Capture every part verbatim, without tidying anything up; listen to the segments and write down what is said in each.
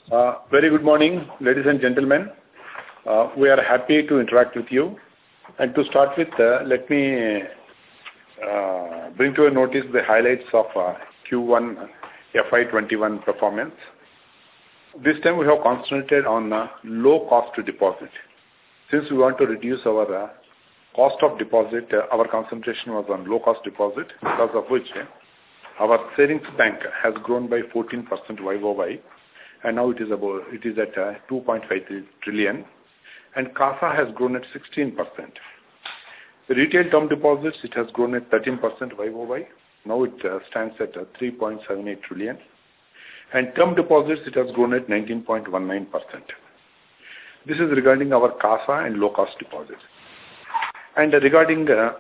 Uh, very good morning, ladies and gentlemen. Uh, we are happy to interact with you. And to start with, uh, let me uh, bring to your notice the highlights of uh, Q one F Y twenty-one performance. This time we have concentrated on uh, low cost to deposit. Since we want to reduce our uh, cost of deposit, uh, our concentration was on low cost deposit, because of which uh, our savings bank has grown by fourteen percent Y O Y, and now it is about it is at uh, two point five three trillion, and CASA has grown at sixteen percent. The retail term deposits, it has grown at thirteen percent Y O Y. Now it uh, stands at uh, three point seven eight trillion, and term deposits, it has grown at nineteen point one nine percent. This is regarding our CASA and low cost deposits. And uh, regarding uh,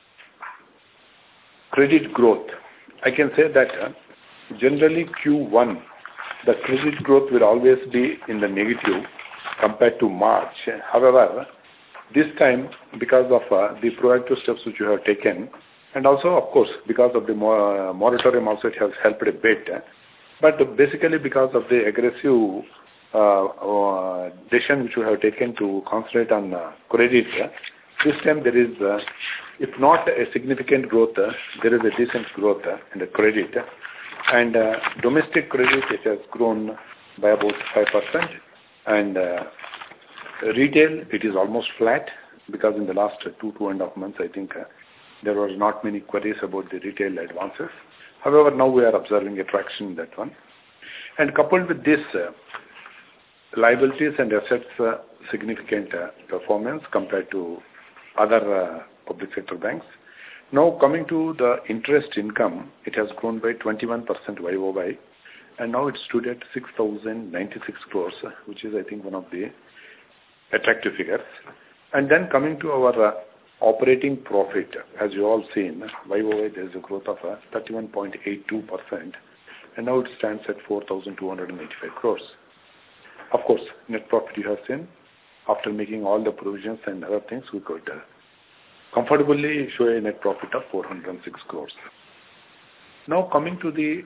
credit growth, I can say that uh, generally Q one, the credit growth will always be in the negative compared to March. However, this time, because of uh, the proactive steps which you have taken, and also, of course, because of the mor uh, moratorium also, it has helped a bit. But basically, because of the aggressive uh, uh, decision which we have taken to concentrate on uh, credit, uh, this time there is, uh, if not a significant growth, uh, there is a decent growth uh, in the credit. And uh, domestic credit, it has grown by about five percent. And uh, retail, it is almost flat, because in the last two, two and a half months, I think uh, there was not many queries about the retail advances. However, now we are observing a traction in that one. And coupled with this, uh, liabilities and assets uh, significant uh, performance compared to other uh, public sector banks. Now coming to the interest income, it has grown by twenty-one percent Y O Y, and now it stood at six thousand ninety-six crores, which is, I think, one of the attractive figures. And then coming to our uh, operating profit, as you all seen, Y O Y, there is a growth of uh, thirty-one point eight two percent, and now it stands at four thousand two hundred eighty-five crores. Of course, net profit you have seen, after making all the provisions and other things, we could uh, comfortably show a net profit of four hundred six crores. Now coming to the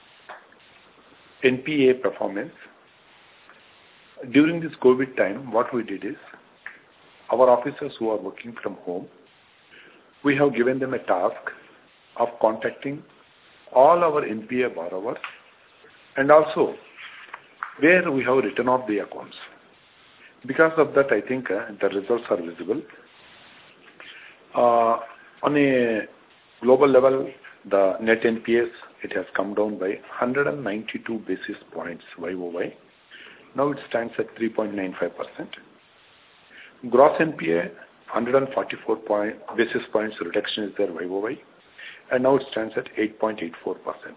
N P A performance, during this COVID time, what we did is, our officers who are working from home, we have given them a task of contacting all our N P A borrowers, and also where we have written off the accounts. Because of that, I think uh, the results are visible. Uh, on a global level, the net N P As, it has come down by one hundred ninety-two basis points Y O Y. Now it stands at three point nine five percent. Gross N P A, one hundred forty-four point, basis points reduction is there Y O Y, and now it stands at eight point eight four percent.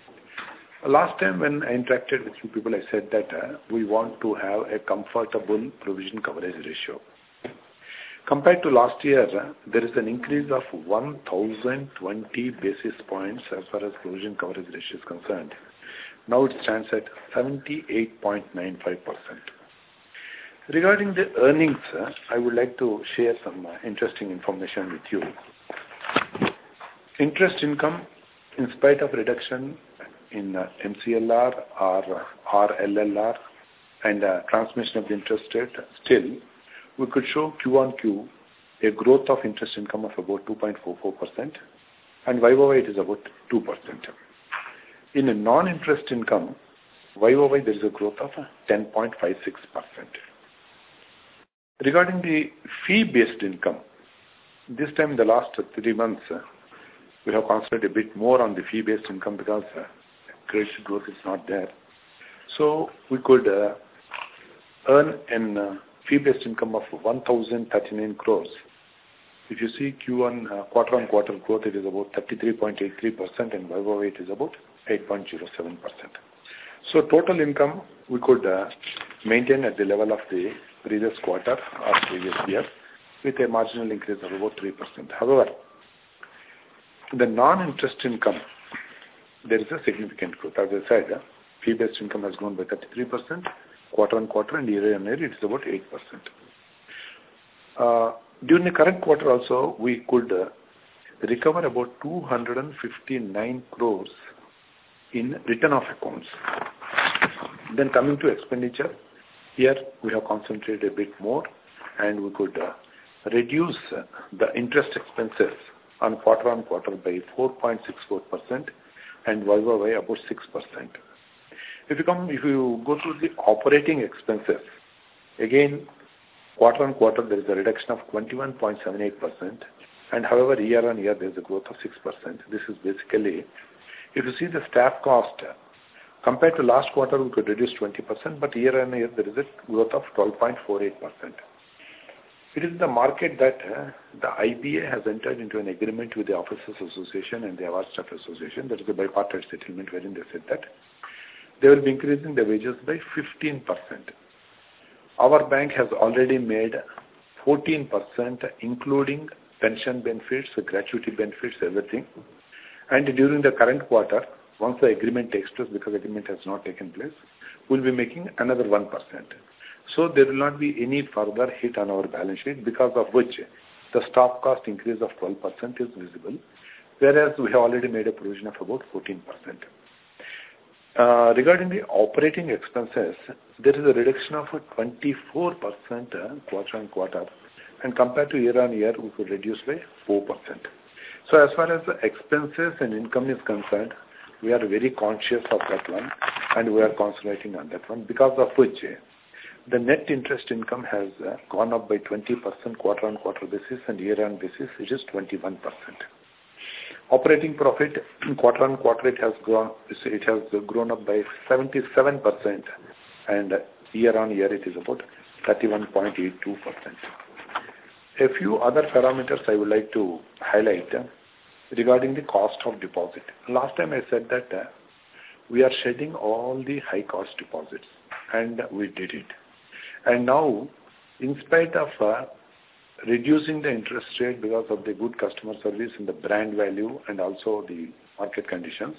Last time when I interacted with you people, I said that uh, we want to have a comfortable provision coverage ratio. Compared to last year, uh, there is an increase of one thousand twenty basis points as far as provision coverage ratio is concerned. Now it stands at seventy-eight point nine five percent. Regarding the earnings, uh, I would like to share some uh, interesting information with you. Interest income, in spite of reduction in uh, M C L R or R L L R and uh, transmission of the interest rate, still we could show Q on Q a growth of interest income of about two point four four percent, and Y O Y it is about two percent. In a non-interest income, Y O Y there is a growth of ten point five six percent. Regarding the fee-based income, this time in the last three months, uh, we have concentrated a bit more on the fee-based income, because uh, credit growth is not there. So we could uh, earn an uh, fee-based income of one thousand thirty-nine crores. If you see Q one uh, quarter-on-quarter growth, it is about thirty-three point eight three percent, and Y O Y it is about eight point zero seven percent. So total income we could uh, maintain at the level of the previous quarter or previous year, with a marginal increase of about three percent. However, the non-interest income, there is a significant growth. As I said, uh, fee-based income has grown by thirty-three percent, quarter-on-quarter, and year-on-year it is about eight percent. Uh, during the current quarter also, we could uh, recover about two hundred fifty-nine crores in return of accounts. Then coming to expenditure, here we have concentrated a bit more, and we could uh, reduce uh, the interest expenses on quarter-on-quarter by four point six four percent and Y O Y about six percent. If you come, if you go to the operating expenses, again, quarter-on-quarter there is a reduction of twenty-one point seven eight percent, and however year-on-year there is a growth of six percent. This is basically, if you see the staff cost, compared to last quarter we could reduce twenty percent, but year-on-year there is a growth of twelve point four eight percent. It is the market that uh, the I B A has entered into an agreement with the Officers Association and the Award Staff Association. That is a bipartite settlement wherein they said that they will be increasing the wages by fifteen percent. Our bank has already made fourteen percent, including pension benefits, gratuity benefits, everything. And during the current quarter, once the agreement takes place, because agreement has not taken place, we'll be making another one percent. So there will not be any further hit on our balance sheet, because of which the staff cost increase of twelve percent is visible, whereas we have already made a provision of about fourteen percent. Uh, regarding the operating expenses, there is a reduction of twenty-four percent uh, quarter on quarter, and compared to year on year, we could reduce by four percent. So as far as the expenses and income is concerned, we are very conscious of that one, and we are concentrating on that one, because of which the net interest income has uh, gone up by twenty percent quarter on quarter basis, and year on basis it is twenty-one percent. Operating profit quarter on quarter it has grown it has grown up by seventy-seven percent, and year on year it is about thirty-one point eight two percent. A few other parameters I would like to highlight uh, regarding the cost of deposit. Last time I said that uh, we are shedding all the high cost deposits, and we did it. And now, in spite of uh, reducing the interest rate because of the good customer service and the brand value and also the market conditions,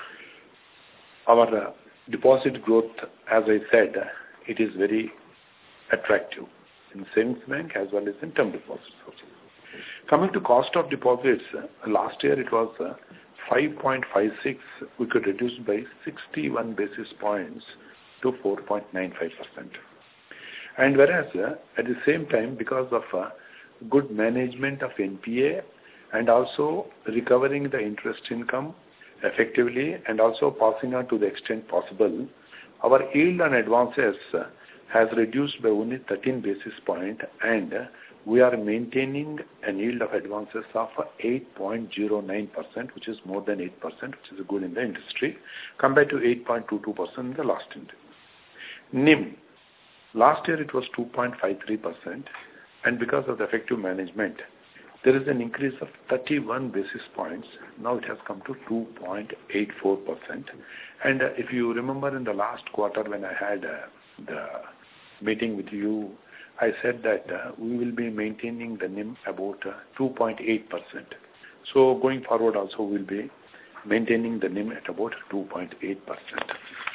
our uh, deposit growth, as I said, uh, it is very attractive in savings bank as well as in term deposits also. Coming to cost of deposits, uh, last year it was uh, five point five six, we could reduce by sixty-one basis points to four point nine five percent. And whereas uh, at the same time, because of uh, good management of N P A and also recovering the interest income effectively and also passing on to the extent possible, our yield on advances uh, has reduced by only thirteen basis points, and uh, we are maintaining a yield of advances of eight point zero nine percent, which is more than eight percent, which is good in the industry, compared to eight point two two percent in the last year. N I M, last year it was two point five three percent, and because of the effective management, there is an increase of thirty-one basis points. Now it has come to two point eight four percent. And uh, if you remember in the last quarter when I had uh, the meeting with you, I said that uh, we will be maintaining the N I M about uh, two point eight percent. So going forward also we will be maintaining the N I M at about two point eight percent.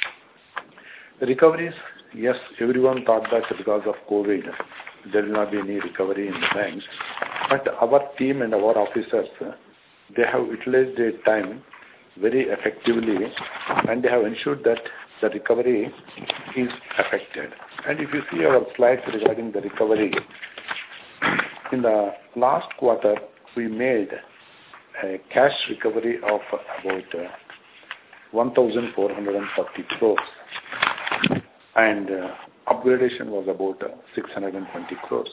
The recoveries, yes, everyone thought that because of COVID, there will not be any recovery in the banks. But our team and our officers, they have utilized their time very effectively, and they have ensured that the recovery is affected. And if you see our slides regarding the recovery, in the last quarter, we made a cash recovery of about uh, one thousand four hundred forty crores. And uh, upgradation was about uh, six hundred twenty crores.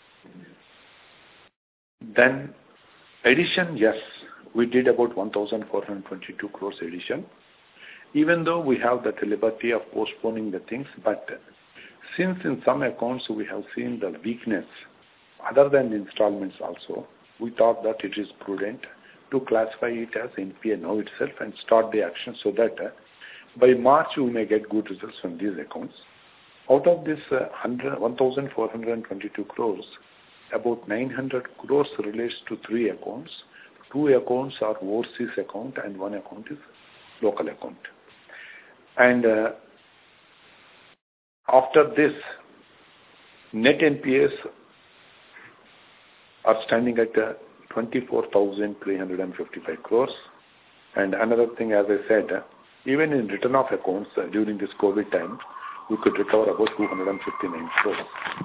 Then addition, yes, we did about one thousand four hundred twenty-two crores addition, even though we have that liberty of postponing the things. But since in some accounts we have seen the weakness, other than the installments also, we thought that it is prudent to classify it as N P A now itself and start the action, so that uh, by March we may get good results from these accounts. Out of this uh, one thousand four hundred twenty-two crores, about nine hundred crores relates to three accounts. Two accounts are overseas account and one account is local account. And uh, after this, net N P As are standing at uh, twenty-four thousand three hundred fifty-five crores. And another thing, as I said, uh, even in written-off accounts uh, during this COVID time, we could recover about two hundred fifty-nine crores.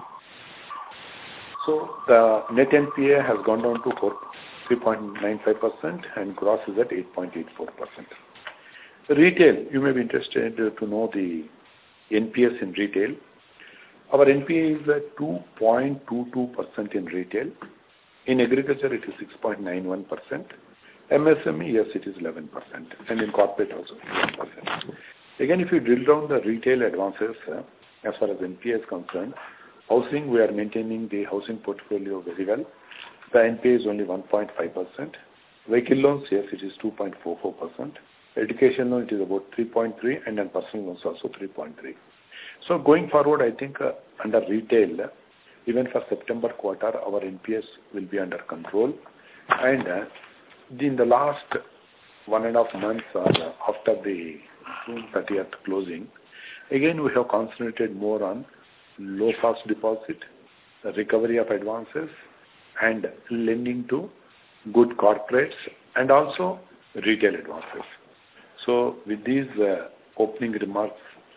So the net N P A has gone down to three point nine five percent and gross is at eight point eight four percent. Retail, you may be interested to know the N P S in retail. Our N P A is at two point two two percent in retail. In agriculture, it is six point nine one percent. M S M E, yes, it is eleven percent. And in corporate also, eleven percent. Again, if you drill down the retail advances, uh, as far as N P A is concerned, housing, we are maintaining the housing portfolio very well. The N P A is only one point five percent. Vehicle loans, yes, it is two point four four percent. Education loan, it is about three point three, and then personal loans also three point three. So going forward, I think uh, under retail, uh, even for September quarter, our N P S will be under control. And uh, in the last one and a half months or uh, after the June thirtieth closing, again we have concentrated more on low-cost deposit, the recovery of advances, and lending to good corporates and also retail advances. So with these uh, opening remarks,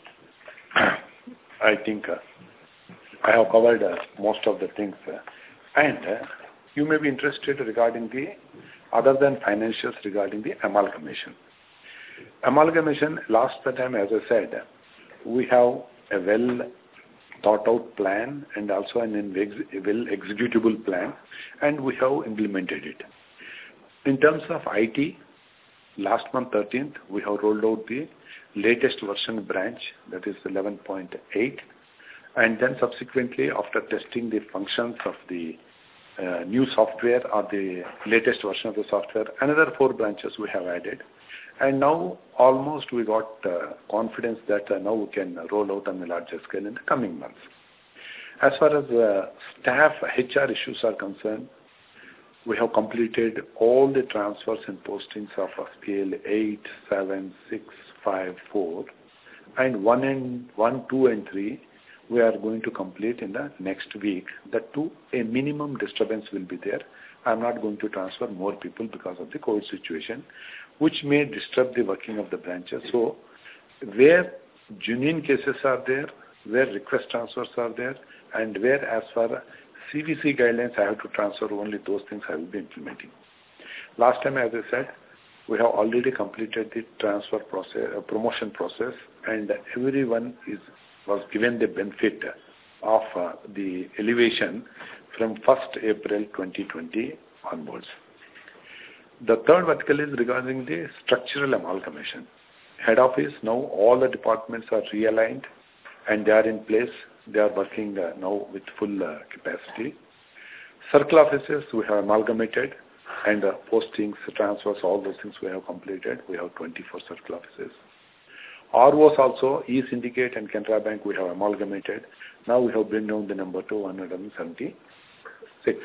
I think uh, I have covered uh, most of the things. Uh, and uh, you may be interested regarding the, other than financials, regarding the amalgamation. Amalgamation, last time, as I said, we have a well thought out plan and also an well executable plan, and we have implemented it. In terms of I T, last month thirteenth, we have rolled out the latest version branch, that is eleven point eight, and then subsequently, after testing the functions of the uh, new software or the latest version of the software, another four branches we have added. And now almost we got uh, confidence that uh, now we can roll out on a larger scale in the coming months. As far as uh, staff H R issues are concerned, we have completed all the transfers and postings of S P L eight, seven, six, five, four, and one and one, two, and three. We are going to complete in the next week. That too, a minimum disturbance will be there. I am not going to transfer more people because of the COVID situation, which may disturb the working of the branches. So, where genuine cases are there, where request transfers are there, and where as far C V C guidelines I have to transfer, only those things I will be implementing. Last time, as I said, we have already completed the transfer process, uh, promotion process, and everyone is was given the benefit of uh, the elevation from first April twenty twenty onwards. The third vertical is regarding the structural amalgamation. Head office, now all the departments are realigned and they are in place. They are working uh, now with full uh, capacity. Circle offices we have amalgamated, and uh, postings, transfers, all those things we have completed. We have twenty-four circle offices. R Os also, E-Syndicate and Canara Bank we have amalgamated. Now we have bring down the number to one hundred seventy-six.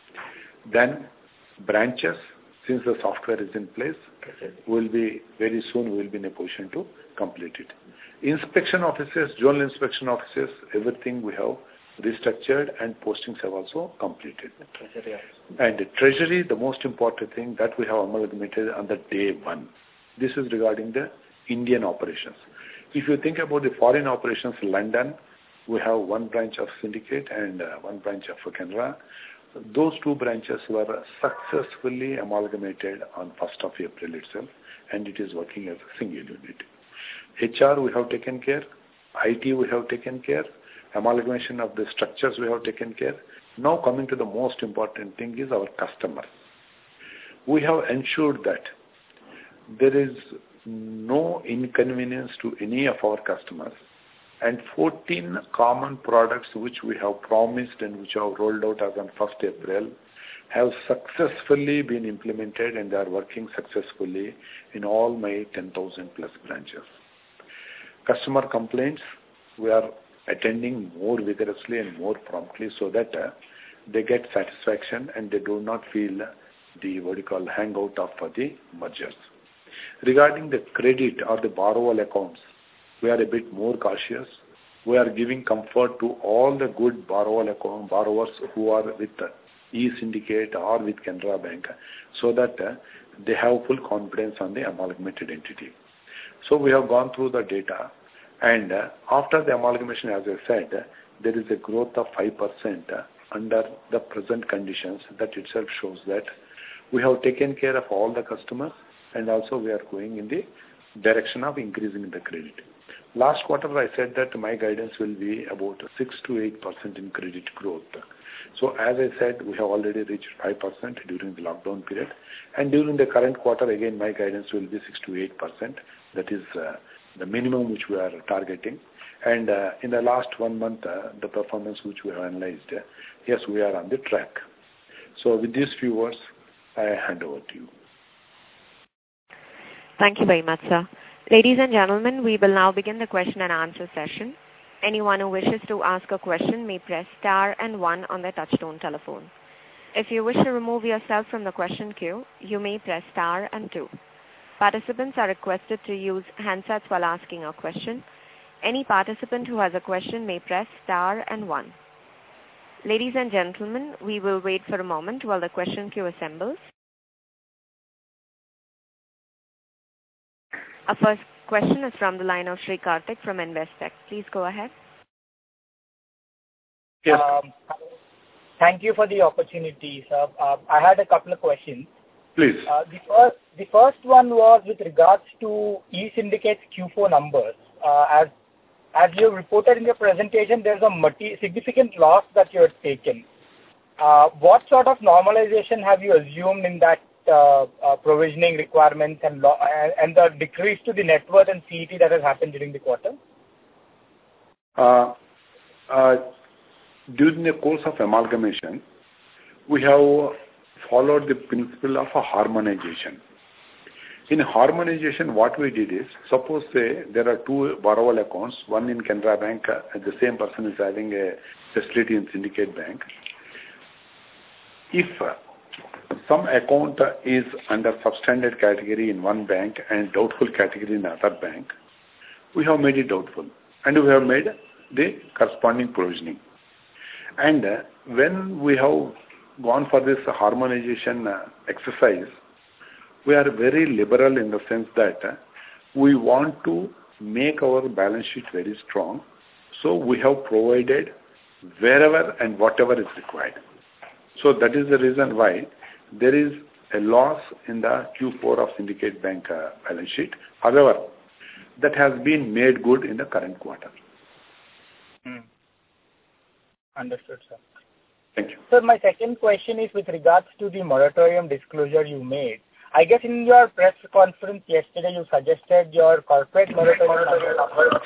Then branches, since the software is in place, will be very soon we will be in a position to complete it. Inspection offices, journal inspection offices, everything we have restructured and postings have also completed. Treasury. And the treasury, the most important thing that we have amalgamated on the day one. This is regarding the Indian operations. If you think about the foreign operations, London, we have one branch of Syndicate and uh, one branch of Canara. Those two branches were successfully amalgamated on first of April itself, and it is working as a single unit. H R we have taken care, I T we have taken care, amalgamation of the structures we have taken care. Now coming to the most important thing is our customers. We have ensured that there is no inconvenience to any of our customers, and fourteen common products which we have promised and which have rolled out as on first April have successfully been implemented, and they are working successfully in all my ten thousand plus branches. Customer complaints, we are attending more vigorously and more promptly so that uh, they get satisfaction and they do not feel the what you call hangout of uh, the mergers. Regarding the credit or the borrower accounts, we are a bit more cautious. We are giving comfort to all the good borrower account, borrowers who are with E-Syndicate or with Canara Bank, so that uh, they have full confidence on the amalgamated entity. So we have gone through the data, And uh, after the amalgamation, as I said, uh, there is a growth of five percent uh, under the present conditions. That itself shows that we have taken care of all the customers, and also we are going in the direction of increasing the credit. Last quarter, I said that my guidance will be about six to eight percent in credit growth. So as I said, we have already reached five percent during the lockdown period. And during the current quarter, again, my guidance will be six to eight percent. That is uh, the minimum which we are targeting. And uh, in the last one month, uh, the performance which we have analyzed, uh, yes, we are on the track. So with these few words, I hand over to you. Thank you very much, sir. Ladies and gentlemen, we will now begin the question and answer session. Anyone who wishes to ask a question may press star and one on their touchtone telephone. If you wish to remove yourself from the question queue, you may press star and two. Participants are requested to use handsets while asking a question. Any participant who has a question may press star and one. Ladies and gentlemen, we will wait for a moment while the question queue assembles. Our first question is from the line of Sri Karthik from Investec. Please go ahead. Yes. Um, thank you for the opportunity, sir. Uh, I had a couple of questions. Please. Uh, the first, the first one was with regards to E-Syndicate's Q four numbers. Uh, as as you reported in your presentation, there's a multi, significant loss that you have taken. Uh, what sort of normalization have you assumed in that uh, uh, provisioning requirements and, lo- and and the decrease to the net worth and C E T that has happened during the quarter? Uh, uh, during the course of amalgamation, we have followed the principle of a harmonization. In harmonization, what we did is, suppose say there are two borrower accounts, one in Canara Bank, uh, and the same person is having a facility in Syndicate Bank. If uh, some account uh, is under substandard category in one bank and doubtful category in another bank, we have made it doubtful, and we have made the corresponding provisioning. And uh, when we have gone for this harmonization uh, exercise, we are very liberal in the sense that uh, we want to make our balance sheet very strong. So we have provided wherever and whatever is required. So that is the reason why there is a loss in the Q four of Syndicate Bank uh, balance sheet. However, that has been made good in the current quarter. Hmm. Understood, sir. Thank you. Sir, my second question is with regards to the moratorium disclosure you made. I guess in your press conference yesterday, you suggested your corporate moratorium number.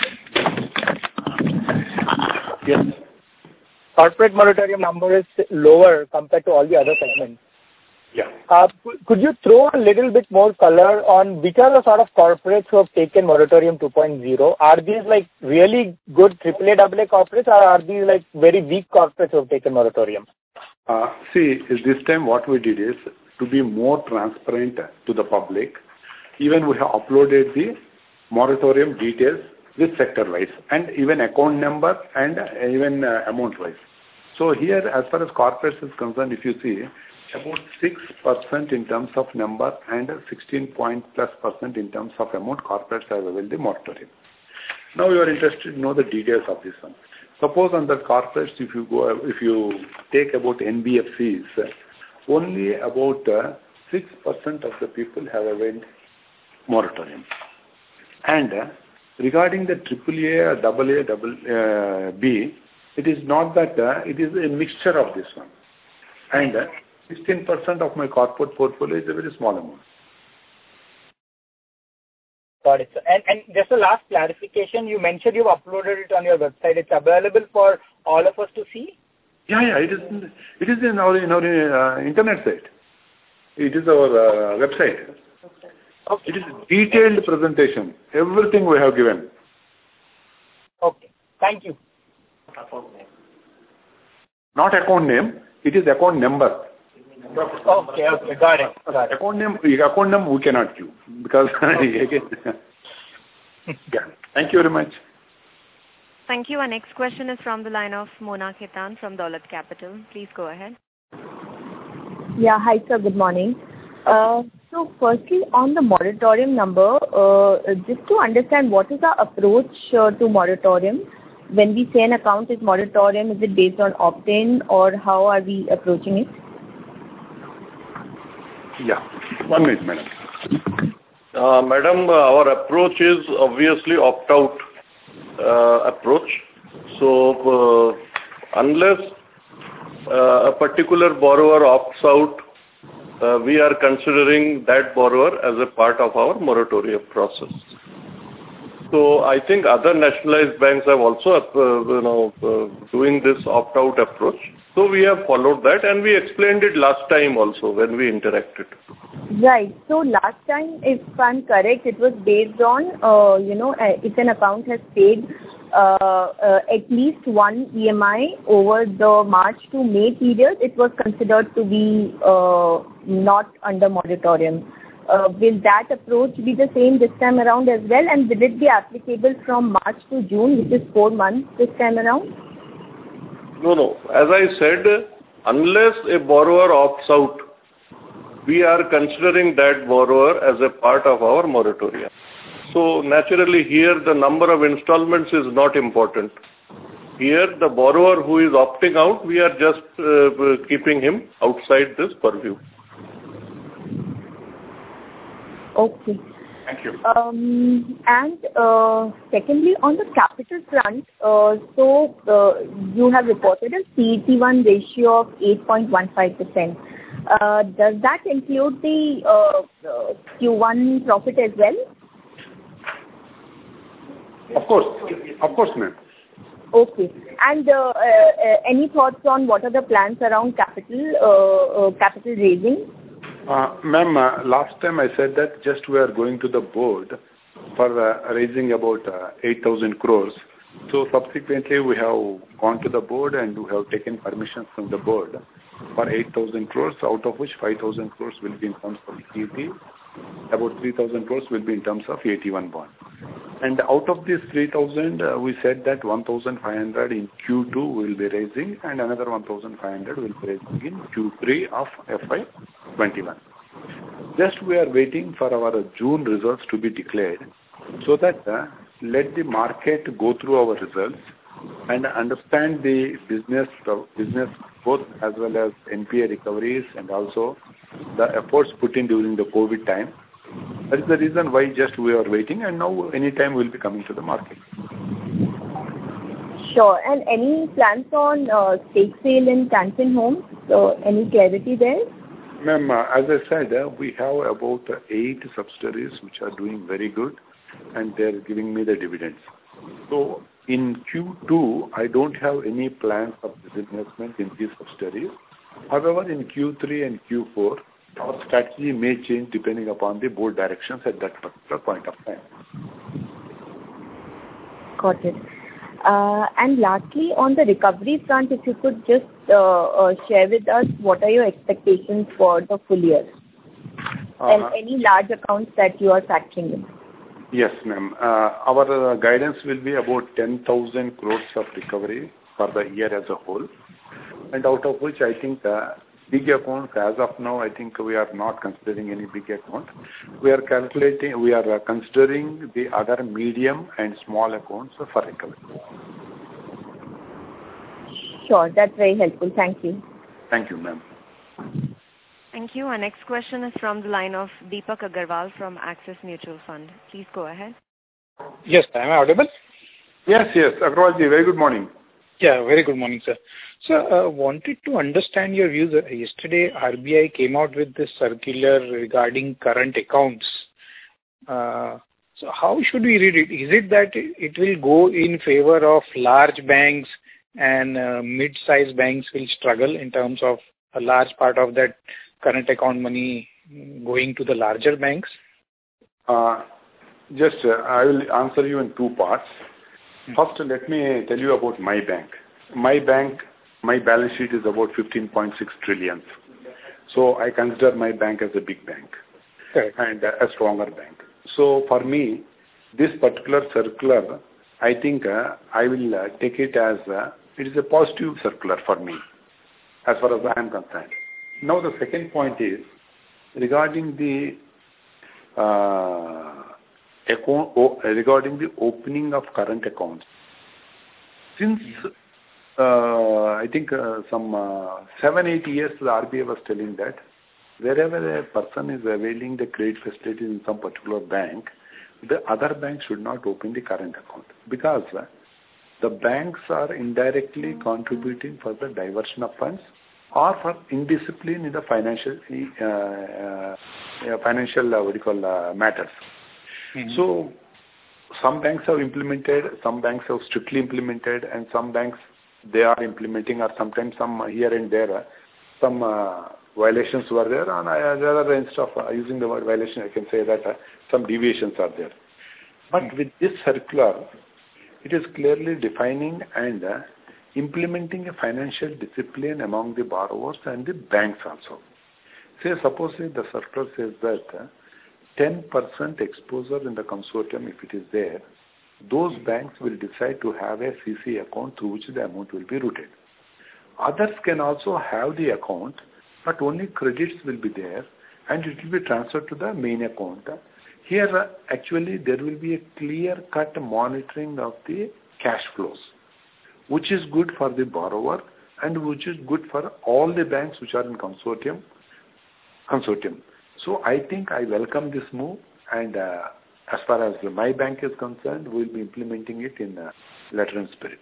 Yes. Corporate moratorium number is lower compared to all the other segments. Yeah. Uh, could you throw a little bit more color on which are the sort of corporates who have taken moratorium two point oh? Are these like really good triple A, double A corporates, or are these like very weak corporates who have taken moratorium? Uh, see, this time what we did is, to be more transparent to the public, even we have uploaded the moratorium details with sector-wise and even account number and even uh, amount-wise. So here, as far as corporates is concerned, if you see, about six percent in terms of number and sixteen point plus percent in terms of amount, corporates have availed the moratorium. Now you are interested to know the details of this one. Suppose under corporates, if you go, if you take about N B F Cs, only about uh, six percent of the people have availed moratorium. And uh, regarding the triple A, double A, double uh, B, it is not that, uh, it is a mixture of this one. And uh, sixteen percent of my corporate portfolio is a very small amount. Got it, sir. And, and just a last clarification, you mentioned you've uploaded it on your website. It's available for all of us to see? Yeah, yeah, it is. It is in our in our uh, internet site. It is our uh, website. Okay. It is detailed presentation. Everything we have given. Okay. Thank you. Not account name. It is account number. Okay. Okay. Got it. Got it. Account name. Account name we cannot give because again. Yeah. Thank you very much. Thank you. Our next question is from the line of Mona Khetan from Dolat Capital. Please go ahead. Yeah, hi sir, good morning. Uh, So firstly, on the moratorium number, uh, just to understand what is our approach uh, to moratorium? When we say an account is moratorium, is it based on opt-in or how are we approaching it? Yeah. One minute, madam. Uh, madam, uh, our approach is obviously opt-out uh, approach. So, uh, unless uh, a particular borrower opts out, uh, we are considering that borrower as a part of our moratorium process. So, I think other nationalized banks have also, uh, you know, uh, doing this opt-out approach. So, we have followed that, and we explained it last time also when we interacted. Right. So last time, if I'm correct, it was based on, uh, you know, uh, if an account has paid uh, uh, at least one E M I over the March to May period, it was considered to be uh, not under moratorium. Uh, will that approach be the same this time around as well? And will it be applicable from March to June, which is four months this time around? No, no. As I said, unless a borrower opts out, we are considering that borrower as a part of our moratorium. So naturally here the number of installments is not important. Here the borrower who is opting out, we are just uh, keeping him outside this purview. Okay. Thank you. Um, and uh, secondly, on the capital front, uh, so uh, you have reported a C E T one ratio of eight point one five percent. Uh, does that include the uh, uh, Q one profit as well? Of course. Of course, ma'am. Okay. And uh, uh, uh, any thoughts on what are the plans around capital uh, uh, capital raising? Uh, ma'am, uh, last time I said that just we are going to the board for uh, raising about uh, eight thousand crores. So subsequently we have gone to the board and we have taken permission from the board for eight thousand crores, out of which five thousand crores will be in terms of C E T, about three thousand crores will be in terms of A T one bond. And out of this three thousand, uh, we said that one thousand five hundred in Q two will be raising and another one thousand five hundred will be raising in Q three of F Y twenty-one. Just we are waiting for our June results to be declared so that uh, let the market go through our results and understand the business, uh, business both as well as N P A recoveries and also the efforts put in during the COVID time. That is the reason why just we are waiting and now any time we will be coming to the market. Sure. And any plans on uh, stake sale in Canton Homes? So any clarity there? Ma'am, uh, as I said, uh, we have about uh, eight subsidiaries which are doing very good and they are giving me the dividends. So in Q two, I don't have any plans of disinvestment in these subsidiaries. However, in Q three and Q four, our strategy may change depending upon the board directions at that particular point of time. Got it. Uh, and lastly, on the recovery front, if you could just uh, uh, share with us what are your expectations for the full year? Uh, and any large accounts that you are factoring in? Yes, ma'am. Uh, our uh, guidance will be about ten thousand crores of recovery for the year as a whole. And out of which I think uh, big accounts, as of now, I think we are not considering any big account. We are calculating, we are uh, considering the other medium and small accounts for recovery. Sure, that's very helpful. Thank you. Thank you, ma'am. Thank you. Our next question is from the line of Deepak Agarwal from Axis Mutual Fund. Please go ahead. Yes, am I audible? Yes, yes. Agarwalji, very good morning. Yeah, very good morning, sir. So, uh, wanted to understand your views. Yesterday, R B I came out with this circular regarding current accounts. Uh, so, how should we read it? Is it that it will go in favor of large banks and uh, mid-sized banks will struggle in terms of a large part of that current account money going to the larger banks? Uh, just, uh, I will answer you in two parts. First, let me tell you about my bank. My bank, my balance sheet is about fifteen point six trillion. So I consider my bank as a big bank Correct. and a stronger bank. So for me, this particular circular, I think uh, I will uh, take it as uh, it is a positive circular for me, as far as I am concerned. Now the second point is, regarding the uh, account, oh, regarding the opening of current accounts, since uh, I think uh, some uh, seven, eight years, the R B I was telling that wherever a person is availing the credit facilities in some particular bank, the other bank should not open the current account, because uh, the banks are indirectly contributing for the diversion of funds or for indiscipline in the financial uh, uh, financial uh, what do you call uh, matters. Mm-hmm. So some banks have implemented, some banks have strictly implemented, and some banks they are implementing, or sometimes some here and there uh, some uh, violations were there, and uh, there are instead of uh, using the word violation, I can say that uh, some deviations are there. But mm-hmm. with this circular, it is clearly defining and uh, implementing a financial discipline among the borrowers and the banks also. Say, suppose the circular says that uh, ten percent exposure in the consortium, if it is there, those banks will decide to have a C C account through which the amount will be routed. Others can also have the account, but only credits will be there and it will be transferred to the main account. Here, uh, actually, there will be a clear-cut monitoring of the cash flows, which is good for the borrower and which is good for all the banks which are in consortium. consortium. So I think I welcome this move, and uh, as far as my bank is concerned, we will be implementing it in uh, letter and spirit.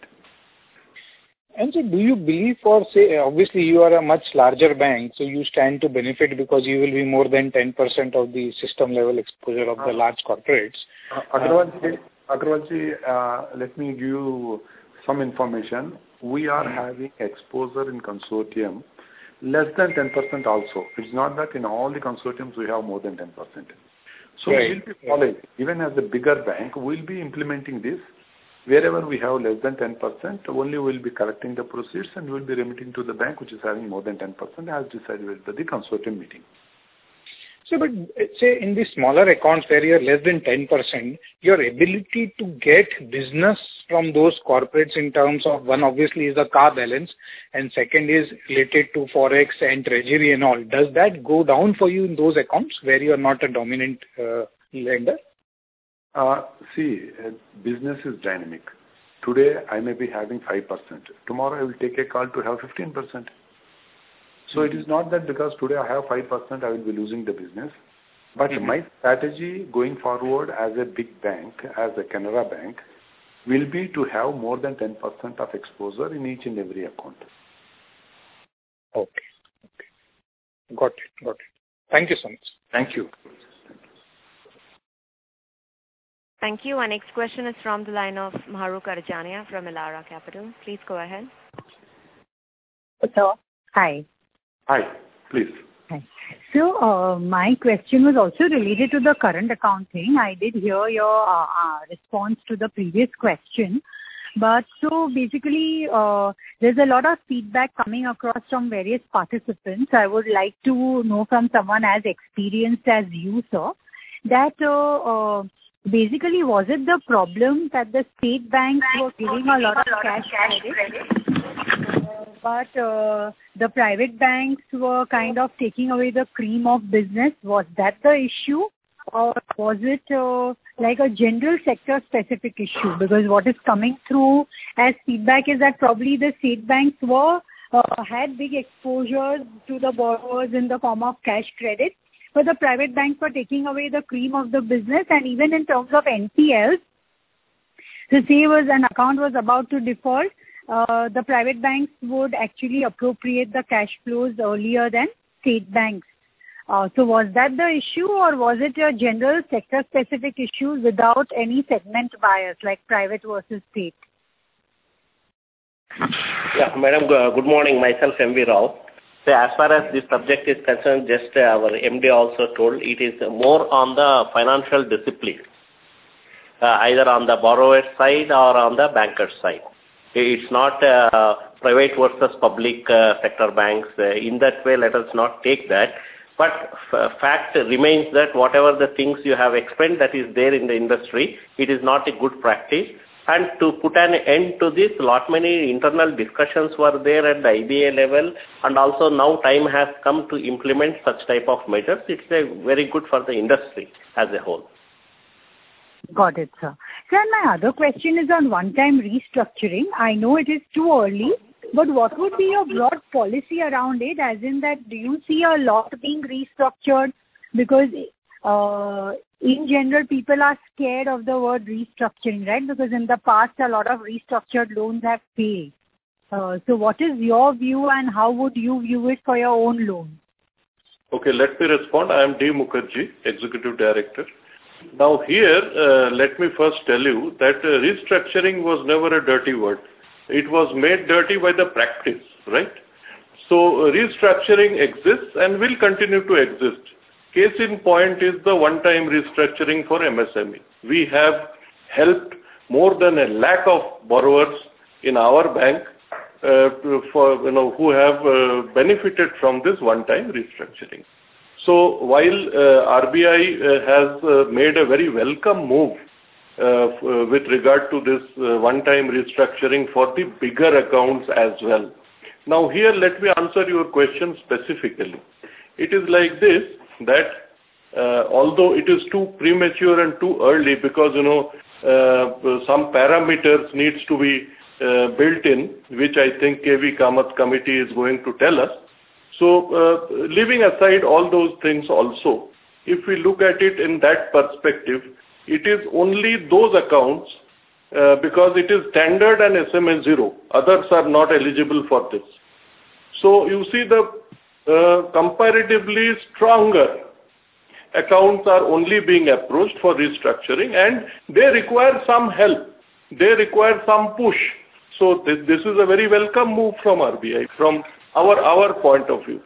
And so do you believe, for say, obviously you are a much larger bank, so you stand to benefit because you will be more than ten percent of the system level exposure of the large corporates. Uh, Agrawalji, Agrawalji uh, let me give you some information. We are mm-hmm. having exposure in consortium less than ten percent also. It's not that in all the consortiums we have more than ten percent. So right. we'll be following. Right. Even as a bigger bank, we'll be implementing this. Wherever we have less than ten percent, only we'll be collecting the proceeds and we'll be remitting to the bank which is having more than ten percent as decided at the consortium meeting. So, but say in the smaller accounts where you are less than ten percent, your ability to get business from those corporates in terms of, one obviously is the C A balance and second is related to Forex and treasury and all. Does that go down for you in those accounts where you are not a dominant uh, lender? Uh, see, uh, business is dynamic. Today I may be having five percent. Tomorrow I will take a call to have fifteen percent. So mm-hmm. it is not that because today I have five percent I will be losing the business. But mm-hmm. my strategy going forward as a big bank, as a Canara Bank, will be to have more than ten percent of exposure in each and every account. Okay. Okay. Got it. Got it. Thank you so much. Thank you. Thank you. Our next question is from the line of Mahrukh Arjania from Elara Capital. Please go ahead. So, hi. Hi, please. Hi. So, uh, my question was also related to the current account thing. I did hear your uh, uh, response to the previous question. But so basically, uh, there's a lot of feedback coming across from various participants. I would like to know from someone as experienced as you, sir, that uh, uh, basically, was it the problem that the state banks were giving a lot of cash credit, but uh, the private banks were kind of taking away the cream of business? Was that the issue? Or was it uh, like a general sector-specific issue? Because what is coming through as feedback is that probably the state banks were uh, had big exposures to the borrowers in the form of cash credit, but the private banks were taking away the cream of the business, and even in terms of N P Ls, so say was an account was about to default, uh, the private banks would actually appropriate the cash flows earlier than state banks. Uh, so was that the issue, or was it a general sector-specific issue without any segment bias, like private versus state? Yeah, Madam, good morning. Myself, M V Rao. So as far as this subject is concerned, just uh, our M D also told, it is more on the financial discipline, uh, either on the borrower side or on the banker side. It's not uh, private versus public uh, sector banks. Uh, in that way, let us not take that. But f- fact remains that whatever the things you have explained that is there in the industry, it is not a good practice. And to put an end to this, lot many internal discussions were there at the I B A level, and also now time has come to implement such type of measures. It's a very good for the industry as a whole. Got it, sir. Sir, my other question is on one-time restructuring. I know it is too early, but what would be your broad policy around it? As in that, do you see a lot being restructured? Because uh, in general, people are scared of the word restructuring, right? Because in the past, a lot of restructured loans have failed. Uh, so what is your view and how would you view it for your own loan? Okay, let me respond. I am D. Mukherjee, Executive Director. Now here, uh, let me first tell you that uh, restructuring was never a dirty word. It was made dirty by the practice, right? So uh, restructuring exists and will continue to exist. Case in point is the one-time restructuring for M S M E. We have helped more than a lakh of borrowers in our bank uh, to, for you know who have uh, benefited from this one-time restructuring. So while uh, R B I uh, has uh, made a very welcome move uh, uh, with regard to this uh, one-time restructuring for the bigger accounts as well. Now here let me answer your question specifically. It is like this, that uh, although it is too premature and too early because you know uh, some parameters needs to be uh, built in, which I think K V Kamath committee is going to tell us. So, uh, leaving aside all those things also, if we look at it in that perspective, it is only those accounts uh, because it is standard and S M A zero. Others are not eligible for this. So, you see the uh, comparatively stronger accounts are only being approached for restructuring and they require some help. They require some push. So, this, this is a very welcome move from R B I, from Our our point of view.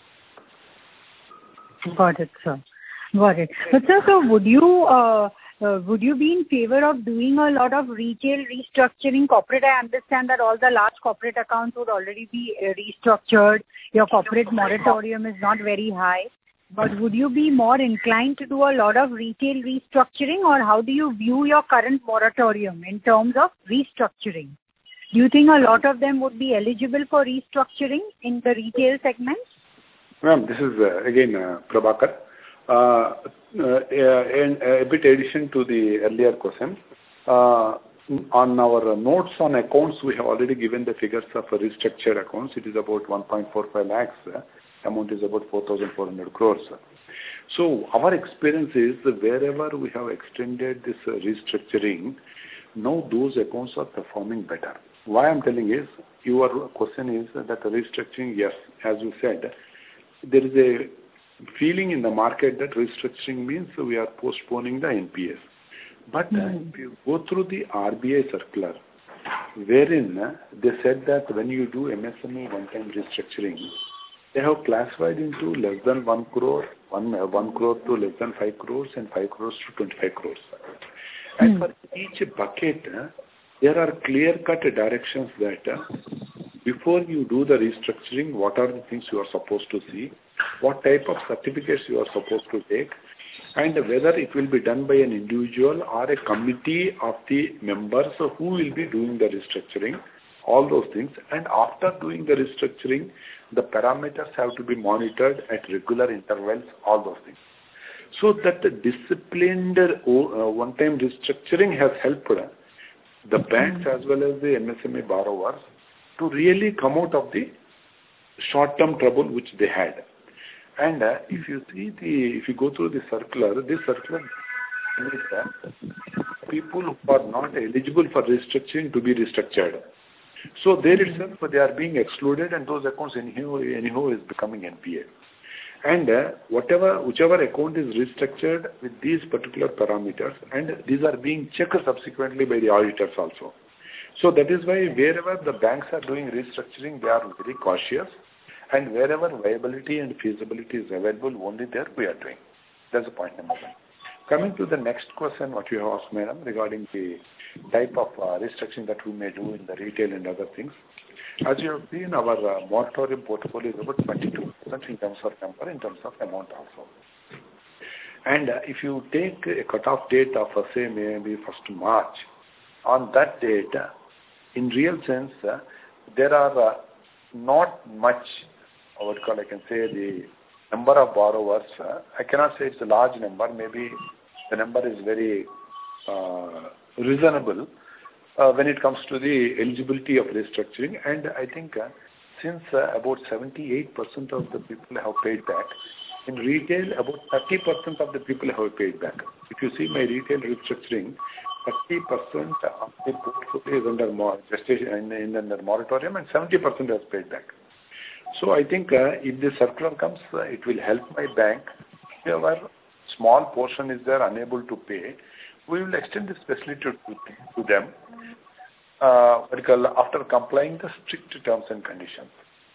Got it, sir. Got it. But sir, so would you uh, uh, would you be in favor of doing a lot of retail restructuring? Corporate, I understand that all the large corporate accounts would already be uh, restructured. Your corporate moratorium is not very high. But would you be more inclined to do a lot of retail restructuring, or how do you view your current moratorium in terms of restructuring? Do you think a lot of them would be eligible for restructuring in the retail segment? Ma'am, this is uh, again uh, Prabhakar. Uh, uh, in a bit addition to the earlier question, uh, on our notes on accounts, we have already given the figures of restructured accounts. It is about one point four five lakhs. Uh, amount is about four thousand four hundred crores. So our experience is wherever we have extended this uh, restructuring, now those accounts are performing better. Why I'm telling is, your question is that restructuring, yes, as you said, there is a feeling in the market that restructuring means we are postponing the N P S. But mm-hmm. if you go through the R B I circular, wherein they said that when you do M S M E one-time restructuring, they have classified into less than one crore, one, one crore to less than five crores, and five crores to twenty-five crores. Mm-hmm. And for each bucket, there are clear-cut directions that uh, before you do the restructuring, what are the things you are supposed to see, what type of certificates you are supposed to take, and whether it will be done by an individual or a committee of the members who will be doing the restructuring, all those things. And after doing the restructuring, the parameters have to be monitored at regular intervals, all those things. So that the disciplined uh, one-time restructuring has helped the banks as well as the M S M E borrowers to really come out of the short-term trouble which they had. And uh, if you see the, if you go through the circular, this circular is that people who are not eligible for restructuring to be restructured. So there itself they are being excluded, and those accounts anyhow, anyhow is becoming N P A. And uh, whatever, whichever account is restructured with these particular parameters, and these are being checked subsequently by the auditors also. So that is why wherever the banks are doing restructuring, they are very cautious, and wherever viability and feasibility is available, only there we are doing. That's the point number one. Coming to the next question, what you have asked, madam, regarding the type of uh, restructuring that we may do in the retail and other things. As you have seen, our uh, moratorium portfolio is about twenty-two percent in terms of number, in terms of amount also. And uh, if you take a cutoff date of, uh, say, maybe first March, on that date, in real sense, uh, there are uh, not much, what call I can say, the number of borrowers. Uh, I cannot say it's a large number. Maybe the number is very uh, reasonable uh, when it comes to the eligibility of restructuring. And I think uh, since uh, about seventy-eight percent of the people have paid back, in retail, about thirty percent of the people have paid back. If you see my retail restructuring, thirty percent of the portfolio is under mor- gestation in, in under moratorium, and seventy percent has paid back. So I think uh, if the circular comes, uh, it will help my bank. If our small portion is there unable to pay, we will extend this facility to, to them uh, after complying the strict terms and conditions.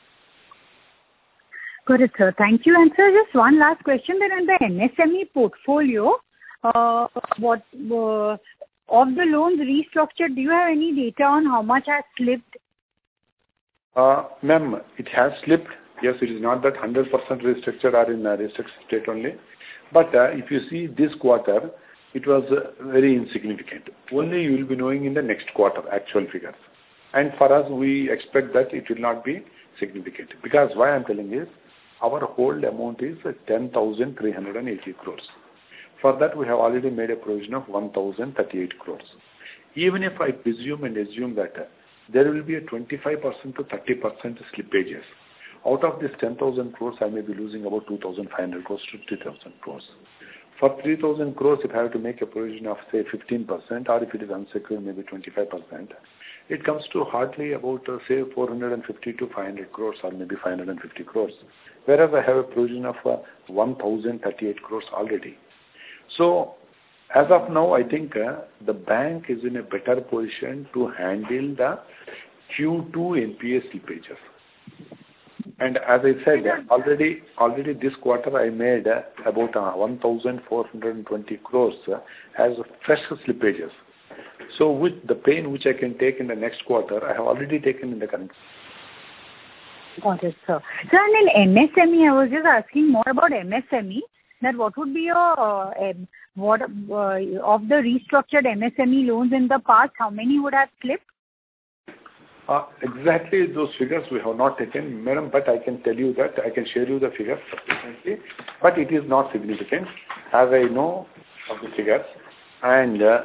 Got it, sir. Thank you. And sir, just one last question. Then in the M S M E portfolio, uh, what uh, of the loans restructured, do you have any data on how much has slipped? Uh, ma'am, it has slipped. Yes, it is not that one hundred percent restructured or in a restructured state only. But uh, if you see this quarter, it was uh, very insignificant. Only you will be knowing in the next quarter actual figures. And for us, we expect that it will not be significant. Because why I am telling is, our hold amount is ten thousand three hundred eighty crores. For that, we have already made a provision of one thousand thirty-eight crores. Even if I presume and assume that uh, there will be a twenty-five percent to thirty percent slippages, out of this ten thousand crores, I may be losing about two thousand five hundred crores to three thousand crores. For three thousand crores, if I have to make a provision of, say, fifteen percent, or if it is unsecured, maybe twenty-five percent, it comes to hardly about, uh, say, four hundred fifty to five hundred crores, or maybe five hundred fifty crores. Whereas I have a provision of uh, one thousand thirty-eight crores already. So, as of now, I think uh, the bank is in a better position to handle the Q two N P A slippages. And as I said, already already this quarter I made uh, about uh, one thousand four hundred twenty crores uh, as fresh slippages. So with the pain which I can take in the next quarter, I have already taken in the current. Got it, sir. Sir, and in M S M E, I was just asking more about M S M E, that what would be your, uh, um, what uh, of the restructured M S M E loans in the past, how many would have slipped? Uh, exactly those figures we have not taken, madam, but I can tell you that, I can share you the figures subsequently, but it is not significant, as I know of the figures. And uh,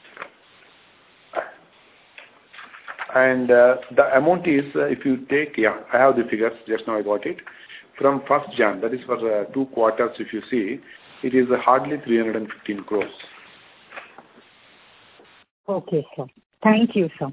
and uh, the amount is, uh, if you take, yeah, I have the figures, just now I got it, from first January, that is for uh, two quarters, if you see, it is uh, hardly three hundred fifteen crores. Okay, sir. Thank you, sir.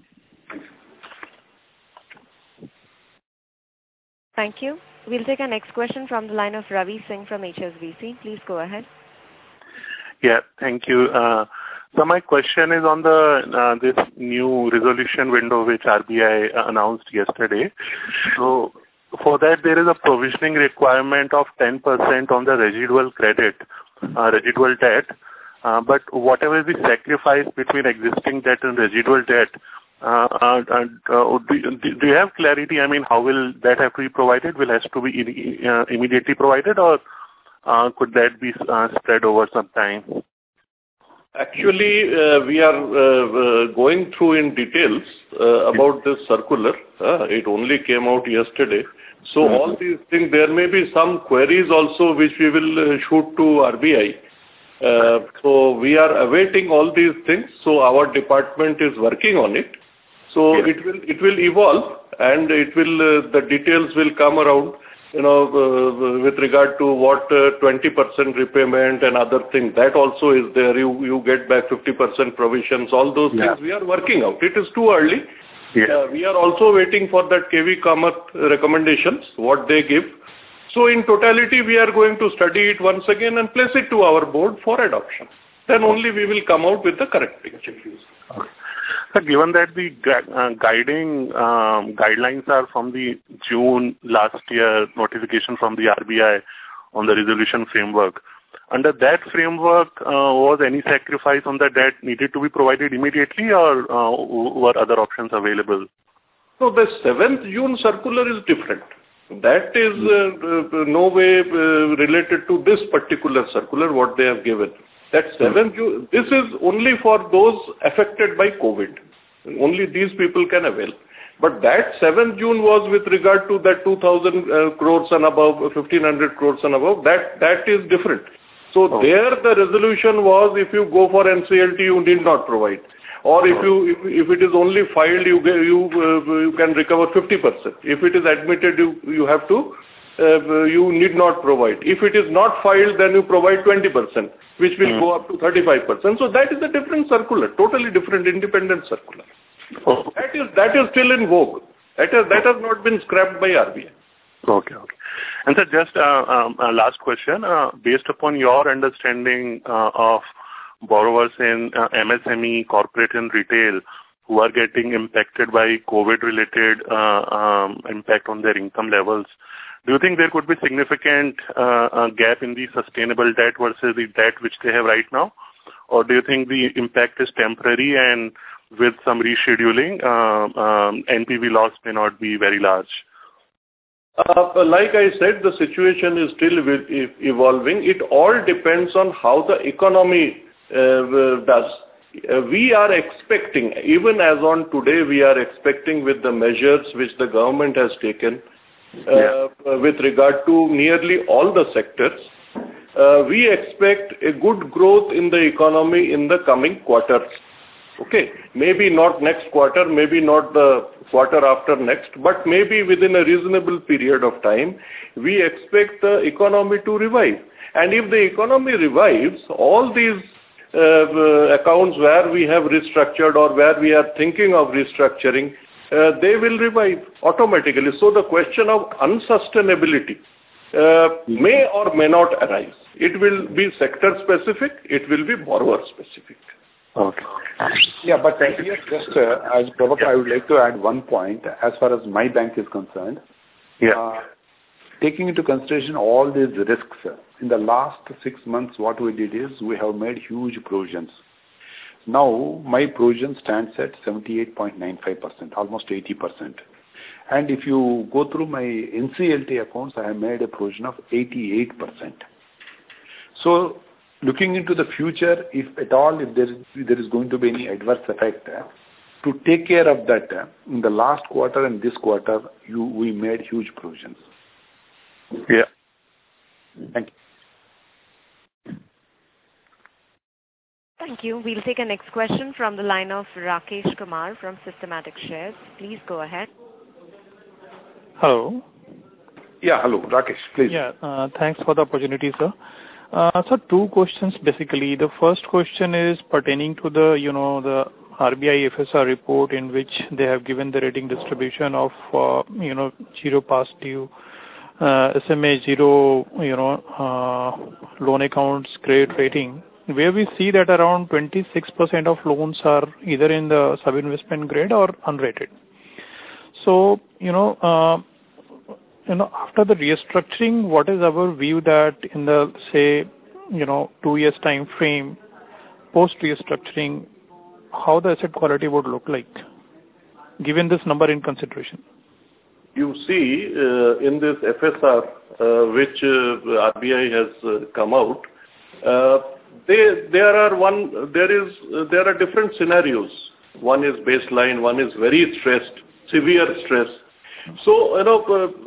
Thank you. We'll take our next question from the line of Ravi Singh from H S B C. Please go ahead. Yeah, thank you. Uh, so my question is on the uh, this new resolution window which R B I announced yesterday. So for that there is a provisioning requirement of ten percent on the residual credit, uh, residual debt. Uh, but whatever is the sacrifice between existing debt and residual debt, Uh, uh, uh, do, do you have clarity? I mean, how will that have to be provided? Will it has to be in, uh, immediately provided, or uh, could that be uh, spread over some time? Actually, uh, we are uh, uh, going through in details uh, about this circular. Uh, it only came out yesterday. So mm-hmm. all these things, there may be some queries also which we will uh, shoot to R B I. Uh, so we are awaiting all these things. So our department is working on it. So yeah. it will it will evolve, and it will uh, the details will come around, you know, uh, with regard to what uh, twenty percent repayment and other things. That also is there. You you get back fifty percent provisions. All those yeah. things we are working out. It is too early. Yeah. Uh, we are also waiting for that K V Kamath recommendations, what they give. So in totality, we are going to study it once again and place it to our board for adoption. Then only we will come out with the correct picture. Okay. So given that the uh, guiding um, guidelines are from the June last year notification from the R B I on the resolution framework, under that framework, uh, was any sacrifice on the debt needed to be provided immediately, or uh, were other options available? So the seventh June circular is different. That is uh, uh, no way uh, related to this particular circular, what they have given. That seventh June, this is only for those affected by COVID. Only these people can avail. But that seventh June was with regard to that two thousand uh, crores and above, fifteen hundred crores and above. That that is different. So oh. there the resolution was, if you go for N C L T, you need not provide. Or if you if, if it is only filed, you you uh, you can recover fifty percent. If it is admitted, you you have to uh, you need not provide. If it is not filed, then you provide twenty percent, which will mm. go up to thirty-five percent. So that is a different circular, totally different, independent circular. Oh. That is that is still in vogue. That has that has not been scrapped by R B I. Okay, okay. And sir, just uh, um, a last question. Uh, based upon your understanding uh, of borrowers in uh, M S M E, corporate and retail who are getting impacted by COVID-related uh, um, impact on their income levels, do you think there could be significant uh, uh, gap in the sustainable debt versus the debt which they have right now? Or do you think the impact is temporary and with some rescheduling, uh, um, N P V loss may not be very large? Uh, like I said, the situation is still evolving. It all depends on how the economy uh, does. Uh, we are expecting, even as on today, we are expecting with the measures which the government has taken uh, yeah. with regard to nearly all the sectors, uh, we expect a good growth in the economy in the coming quarters. Okay, maybe not next quarter, maybe not the quarter after next, but maybe within a reasonable period of time, we expect the economy to revive. And if the economy revives, all these uh, accounts where we have restructured or where we are thinking of restructuring, uh, they will revive automatically. So the question of unsustainability uh, may or may not arise. It will be sector specific, it will be borrower specific. Okay. Yeah, but here just uh, as Prabhakar, yeah. I would like to add one point as far as my bank is concerned. Yeah. Uh, taking into consideration all these risks, in the last six months, what we did is we have made huge provisions. Now, my provision stands at seventy-eight point nine five percent, almost eighty percent. And if you go through my N C L T accounts, I have made a provision of eighty-eight percent. So, looking into the future, if at all, if there is, there is going to be any adverse effect, uh, to take care of that, uh, in the last quarter and this quarter, you, we made huge provisions. Yeah. Thank you. Thank you. We'll take a next question from the line of Rakesh Kumar from Systematic Shares. Please go ahead. Hello. Yeah, hello, Rakesh, please. Yeah, uh, thanks for the opportunity, sir. Uh, so two questions basically. The first question is pertaining to the, you know, the R B I F S R report in which they have given the rating distribution of, uh, you know, zero past due, uh, S M A zero, you know, uh, loan accounts credit rating, where we see that around twenty-six percent of loans are either in the sub-investment grade or unrated. So, you know, uh, You know, after the restructuring, what is our view that in the, say, you know, two years time frame, post restructuring, how the asset quality would look like, given this number in consideration? You see, uh, in this F S R, uh, which uh, R B I has uh, come out, uh, they, there are one, there is, uh, there are different scenarios. One is baseline, one is very stressed, severe stress. So, you know,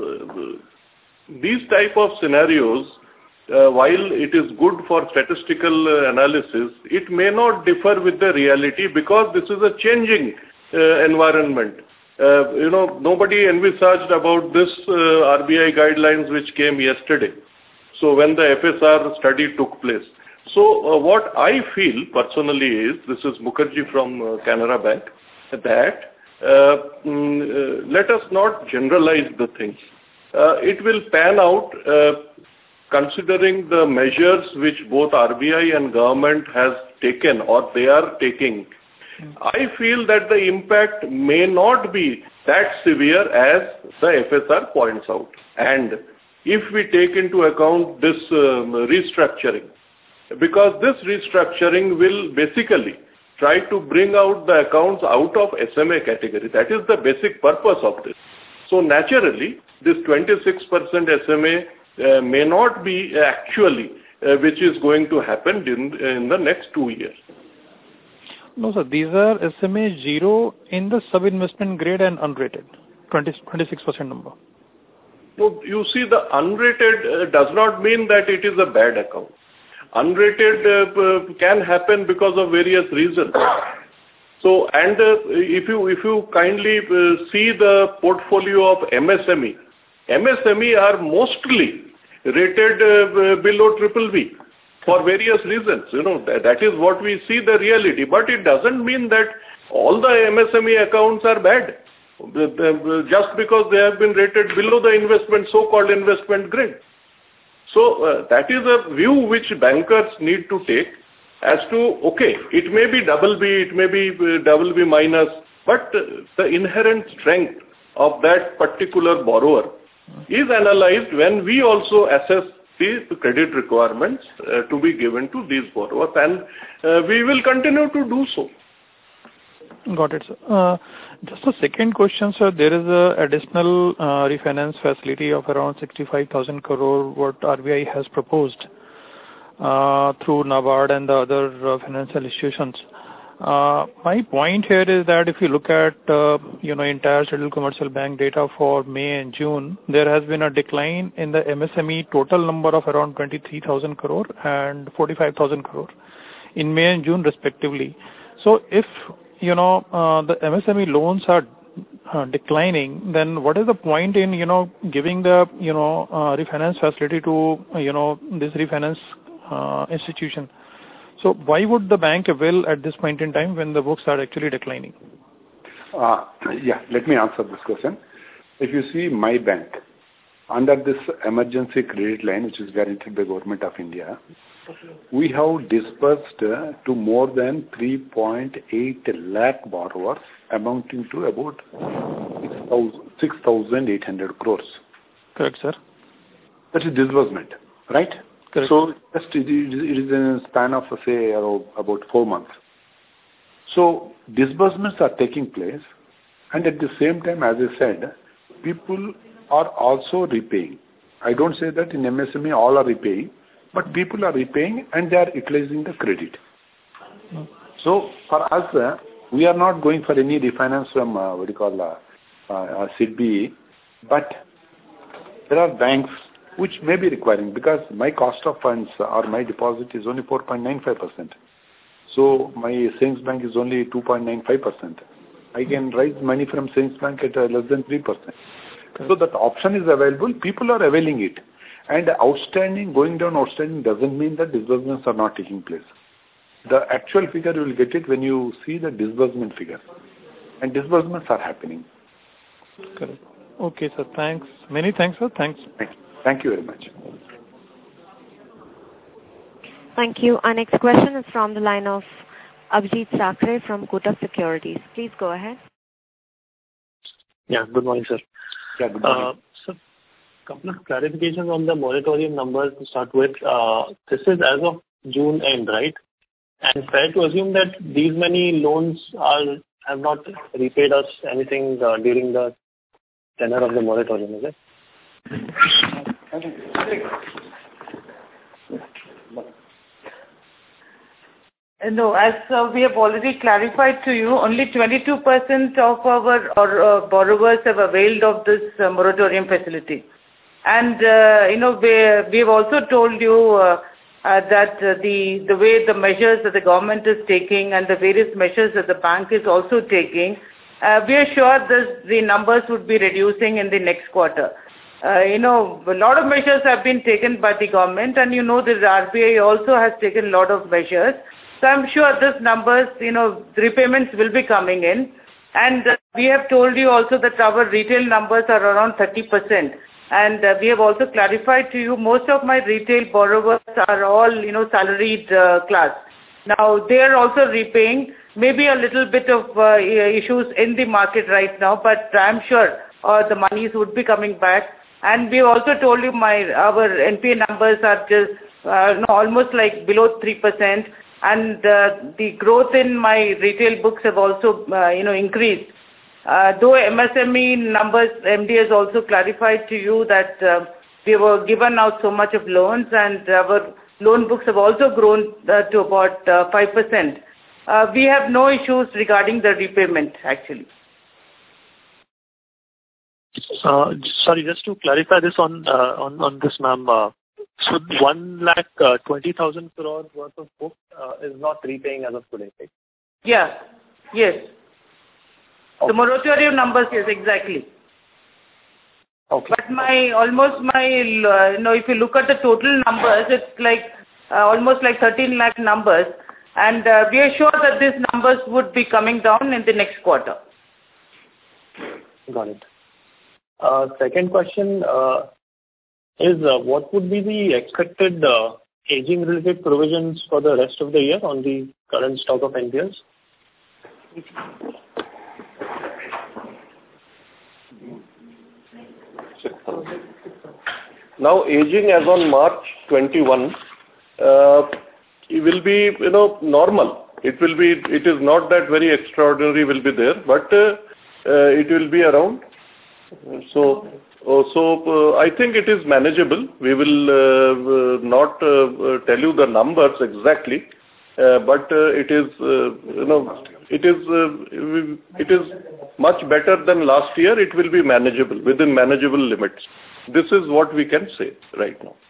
uh, these type of scenarios, uh, while it is good for statistical uh, analysis, it may not differ with the reality because this is a changing uh, environment. Uh, you know, nobody envisaged about this uh, R B I guidelines which came yesterday. So, when the F S R study took place. So, uh, what I feel personally is, this is Mukherjee from uh, Canara Bank, that Uh, mm, uh, let us not generalize the things. Uh, it will pan out uh, considering the measures which both R B I and government has taken or they are taking. Mm. I feel that the impact may not be that severe as the F S R points out. And if we take into account this um, restructuring, because this restructuring will basically try to bring out the accounts out of S M A category. That is the basic purpose of this. So naturally, this twenty-six percent S M A uh, may not be actually uh, which is going to happen in, in the next two years. No, sir. These are S M A zero in the sub-investment grade and unrated, twenty, twenty-six percent number. So you see, the unrated uh, does not mean that it is a bad account. Unrated uh, can happen because of various reasons. So, and uh, if you if you kindly uh, see the portfolio of M S M E, M S M E are mostly rated uh, below triple B for various reasons. You know, that, that is what we see the reality. But it doesn't mean that all the M S M E accounts are bad, just because they have been rated below the investment, so-called investment grade. So uh, that is a view which bankers need to take as to, okay, it may be double B, it may be uh, double B minus, but uh, the inherent strength of that particular borrower is analyzed when we also assess the credit requirements uh, to be given to these borrowers, and uh, we will continue to do so. Got it, sir. Uh, just a second question, sir. There is a additional uh, refinance facility of around sixty-five thousand crore what R B I has proposed uh, through NABARD and the other uh, financial institutions. Uh, my point here is that if you look at uh, you know entire Scheduled Commercial Bank data for May and June, there has been a decline in the M S M E total number of around twenty-three thousand crore and forty-five thousand crore in May and June respectively. So if you know, uh, the M S M E loans are uh, declining, then what is the point in, you know, giving the, you know, uh, refinance facility to, uh, you know, this refinance uh, institution? So why would the bank avail at this point in time when the books are actually declining? Uh, yeah, let me answer this question. If you see my bank, under this emergency credit line, which is guaranteed by Government of India, we have disbursed uh, to more than three point eight lakh borrowers, amounting to about six thousand eight hundred crores. Correct, sir. That is disbursement, right? Correct. So just it is, it is in a span of, say, about four months. So disbursements are taking place, and at the same time, as I said, people are also repaying. I don't say that in M S M E all are repaying, but people are repaying and they are utilizing the credit. Mm. So for us, uh, we are not going for any refinance from uh, what do you call uh, uh, S I D B, but there are banks which may be requiring, because my cost of funds or my deposit is only four point nine five percent. So my savings bank is only two point nine five percent. I can raise money from savings bank at uh, less than three percent. So that option is available. People are availing it. And outstanding, going down outstanding doesn't mean that disbursements are not taking place. The actual figure you will get it when you see the disbursement figure. And disbursements are happening. Correct. Okay, sir. Thanks. Many thanks, sir. Thanks. Thank you. Thank you very much. Thank you. Our next question is from the line of Abhijit Sakre from Kotak Securities. Please go ahead. Yeah, good morning, sir. Yeah, good morning. Uh, so, couple of clarifications on the moratorium numbers to start with. Uh, this is as of June end, right? And fair to assume that these many loans are have not repaid us anything uh, during the tenure of the moratorium, is it? No, as uh, we have already clarified to you, only twenty-two percent of our or, uh, borrowers have availed of this uh, moratorium facility. And, uh, you know, we, we have also told you uh, uh, that uh, the, the way the measures that the government is taking and the various measures that the bank is also taking, uh, we are sure this, the numbers would be reducing in the next quarter. Uh, you know, a lot of measures have been taken by the government, and you know the R B I also has taken a lot of measures. So I'm sure these numbers, you know, the repayments will be coming in. And uh, we have told you also that our retail numbers are around thirty percent. And uh, we have also clarified to you, most of my retail borrowers are all, you know, salaried uh, class. Now, they are also repaying, maybe a little bit of uh, issues in the market right now, but I'm sure uh, the monies would be coming back. And we have also told you my our N P A numbers are just uh, no, almost like below three percent. And uh, the growth in my retail books have also, uh, you know, increased. Uh, though M S M E numbers, M D has also clarified to you that uh, we were given out so much of loans, and our loan books have also grown uh, to about uh, five percent. Uh, we have no issues regarding the repayment, actually. Uh, sorry, just to clarify this on uh, on, on this, ma'am. Uh, so one lakh uh, twenty thousand crores worth of book uh, is not repaying as of today, right? Yeah. Yes. Okay. The moratorium numbers, yes, exactly. Okay. But my almost my uh, you know if you look at the total numbers, it's like uh, almost like thirteen lakh numbers, and uh, we are sure that these numbers would be coming down in the next quarter. Got it. Uh, second question uh, is uh, what would be the expected uh, aging related provisions for the rest of the year on the current stock of N P Ls? Now, aging as on March twenty-first, uh, it will be, you know, normal. It will be, it is not that very extraordinary will be there, but uh, uh, it will be around. So, uh, so uh, I think it is manageable. We will uh, uh, not uh, uh, tell you the numbers exactly, uh, but uh, it is, uh, you know, it is, uh, it is much better than last year. It will be manageable, within manageable limits. This is what we can say right now.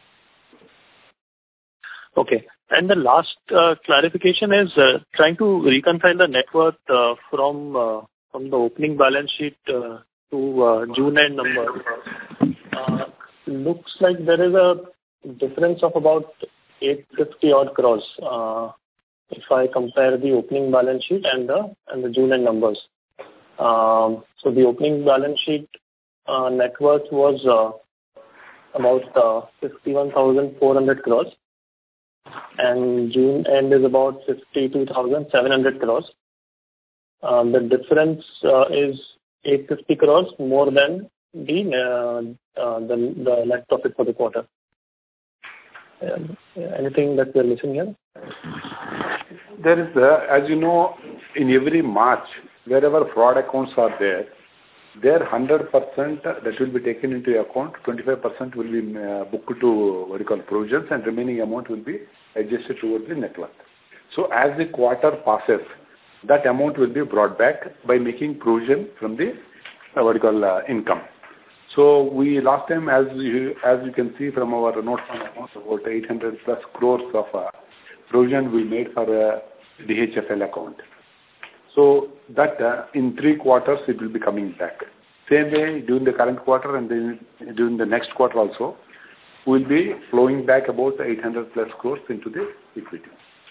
Okay. And the last uh, clarification is uh, trying to reconcile the net worth uh, from uh, from the opening balance sheet uh, to uh, June end number. Uh, looks like there is a difference of about eight hundred fifty odd crores uh, if I compare the opening balance sheet and the and the June end numbers. Um, so the opening balance sheet uh, net worth was uh, about uh, fifty-one thousand four hundred crores, and June end is about fifty-two thousand seven hundred crores. Um, the difference uh, is eight hundred fifty crores more than the uh, uh, the, the net profit for the quarter. Um, anything that we are missing here? There is, uh, as you know, in every March, wherever fraud accounts are there, their one hundred percent that will be taken into account, twenty-five percent will be uh, booked to what you call provisions, and remaining amount will be adjusted towards the net worth. So as the quarter passes, that amount will be brought back by making provision from the uh, what you call uh, income. So we last time, as you as you can see from our notes on accounts, about eight hundred plus crores of uh, provision we made for a D H F L account. So that uh, in three quarters it will be coming back. Same way during the current quarter and then during the next quarter also, we will be flowing back about eight hundred plus crores into the equity.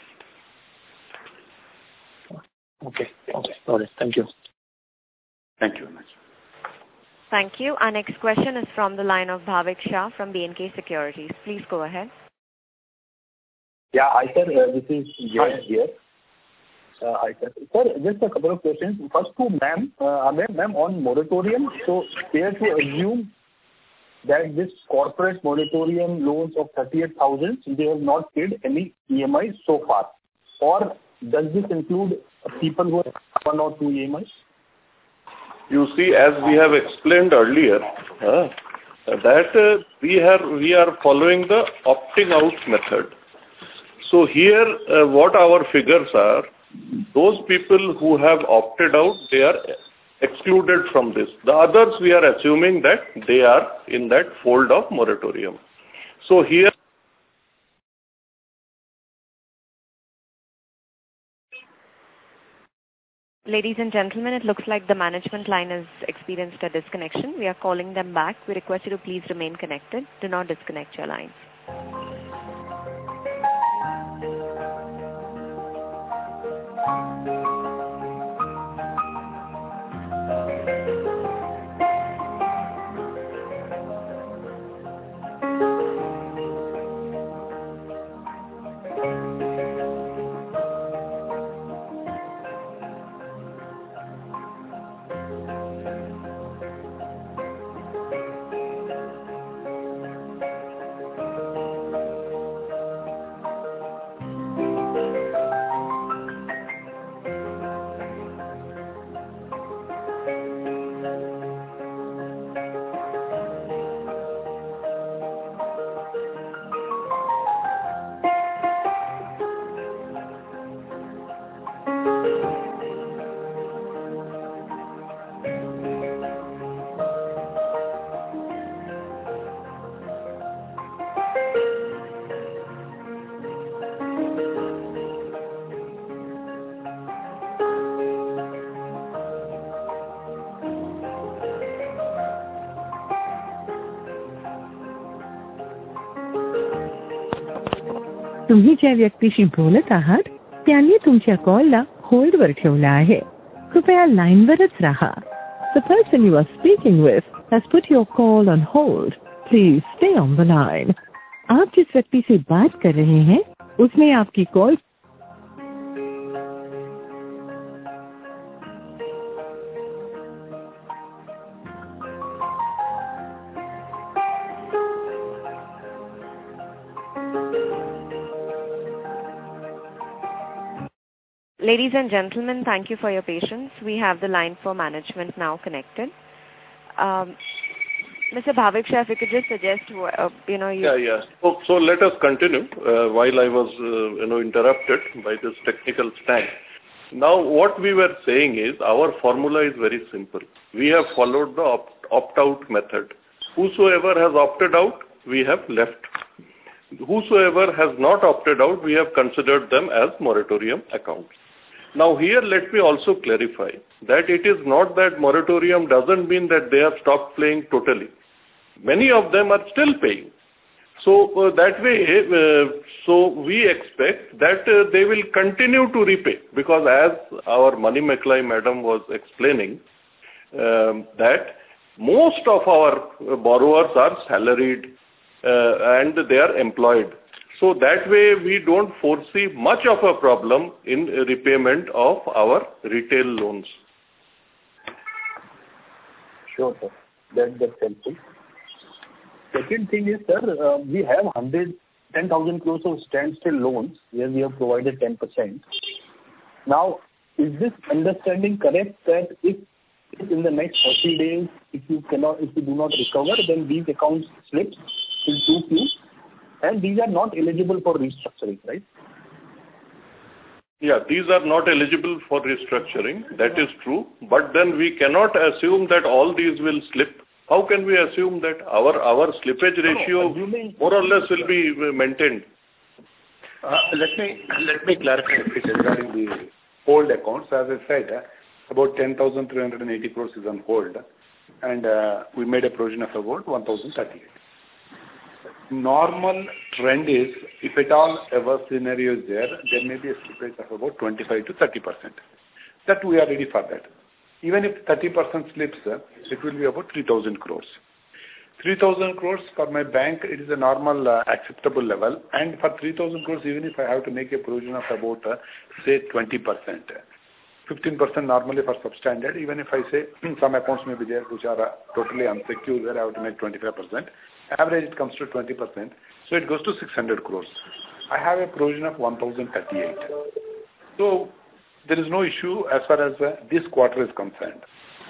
Okay. Okay. Got it. Thank you. Thank you very much. Thank you. Our next question is from the line of Bhavik Shah from B and K Securities. Please go ahead. Yeah, hi sir. Uh, this is Jay here. Uh, hi sir. Sir, just a couple of questions. First to ma'am, uh, ma'am on moratorium. So fair to assume that this corporate moratorium loans of thirty-eight thousand, they have not paid any E M Is so far, or does this include people who have one or two E M Is? You see, as we have explained earlier, uh, that uh, we are we are following the opting out method. So here, uh, what our figures are, those people who have opted out, they are excluded from this. The others, we are assuming that they are in that fold of moratorium. So here, Ladies and gentlemen, it looks like the management line has experienced a disconnection. We are calling them back. We request you to please remain connected. Do not disconnect your lines. तुम्ही ज्या व्यक्तीशी बोलत आहात त्यांनी तुमच्या कॉलला होल्डवर ठेवला आहे. कृपया लाईनवरच राहा. The person you are speaking with has put your call on hold. Please stay on the line. आप जिस व्यक्ति से बात कर रहे हैं उसने आपकी call Ladies and gentlemen, thank you for your patience. We have the line for management now connected. Um, Mister Bhavik Shah, if you could just suggest, uh, you know, you... Yeah, yeah. So, so let us continue uh, while I was, uh, you know, interrupted by this technical snag. Now, what we were saying is our formula is very simple. We have followed the opt- opt-out method. Whosoever has opted out, we have left. Whosoever has not opted out, we have considered them as moratorium accounts. Now here let me also clarify that it is not that moratorium doesn't mean that they have stopped paying totally. Many of them are still paying. So uh, that way, uh, so we expect that uh, they will continue to repay, because as our Mani Meklai madam was explaining, um, that most of our borrowers are salaried uh, and they are employed. So that way we don't foresee much of a problem in repayment of our retail loans. Sure, sir. That, that's helpful. Second thing is, sir, uh, we have one hundred ten thousand crores of standstill loans where we have provided ten percent. Now, is this understanding correct that if, if in the next forty days, if you cannot, if you do not recover, then these accounts slip in two Q? And these are not eligible for restructuring, right? Yeah, these are not eligible for restructuring. That is true. But then we cannot assume that all these will slip. How can we assume that our our slippage ratio no, no, more or less will be maintained? Uh, let me let me clarify regarding the hold accounts. As I said, uh, about ten thousand three hundred eighty crores is on hold, and uh, we made a provision of about one thousand thirty-eight. Normal trend is, if at all ever scenario is there, there may be a slippage of about twenty-five to thirty percent. That we are ready for that. Even if thirty percent slips, it will be about three thousand crores. three thousand crores for my bank, it is a normal uh, acceptable level. And for three thousand crores, even if I have to make a provision of about, uh, say, twenty percent, fifteen percent normally for substandard, even if I say some accounts may be there which are uh, totally unsecured, where I have to make twenty-five percent. Average it comes to twenty percent, so it goes to six hundred crores. I have a provision of one thousand thirty-eight. So there is no issue as far as uh, this quarter is concerned.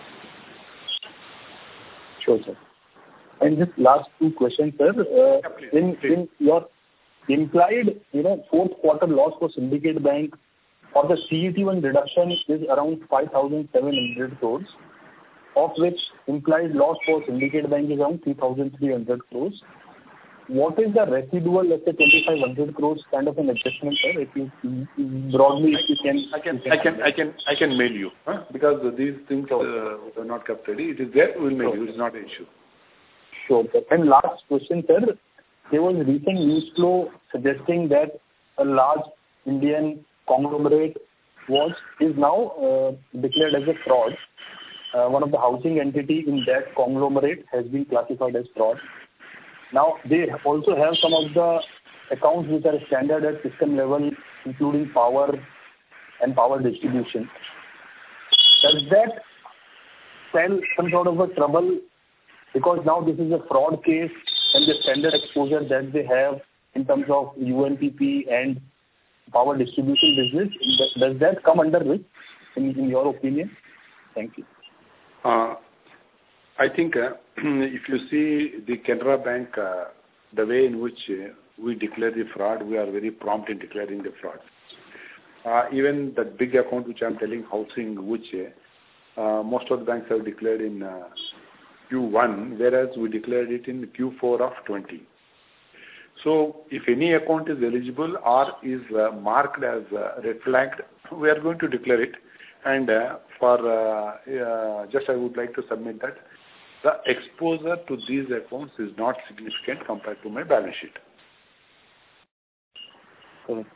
Sure, sir. And just last two questions, sir. Uh, yeah, please, in, please. in your implied, you know, fourth quarter loss for Syndicate Bank for the C E T one reduction is around five thousand seven hundred crores. Of which implied loss for Syndicate Bank is around three thousand three hundred crores. What is the residual, let's say twenty-five hundred crores kind of an adjustment, sir? If you broadly, if you can, I can, I can, I can, I can mail you, huh? Because these things uh, are not kept ready. It is there. We'll mail you. It's not an issue. Sure, sir. And last question, sir. There was recent news flow suggesting that a large Indian conglomerate was is now uh, declared as a fraud. Uh, one of the housing entity in that conglomerate has been classified as fraud. Now, they also have some of the accounts which are standard at system level, including power and power distribution. Does that spell some sort of a trouble? Because now this is a fraud case and the standard exposure that they have in terms of U N P P and power distribution business, does that come under risk in, in your opinion? Thank you. Uh, I think uh, if you see the Canara Bank, uh, the way in which uh, we declare the fraud, we are very prompt in declaring the fraud. Uh, even the big account which I am telling, housing, which uh, most of the banks have declared in uh, Q one, whereas we declared it in Q four of twenty. So if any account is eligible or is uh, marked as uh, red flagged, we are going to declare it. And uh, for uh, uh, just I would like to submit that the exposure to these accounts is not significant compared to my balance sheet. Correct.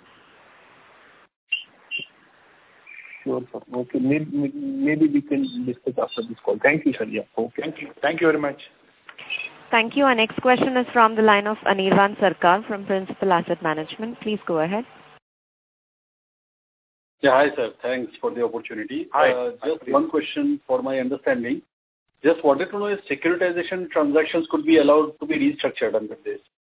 Sure, sir. Okay. Maybe, maybe we can discuss after this call. Thank you, sir. Yeah. Okay. Thank you. Thank you very much. Thank you. Our next question is from the line of Anirvan Sarkar from Principal Asset Management. Please go ahead. Yeah, hi, sir. Thanks for the opportunity. Hi. Uh, just hi, one question for my understanding. Just wanted to know if securitization transactions could be allowed to be restructured under this.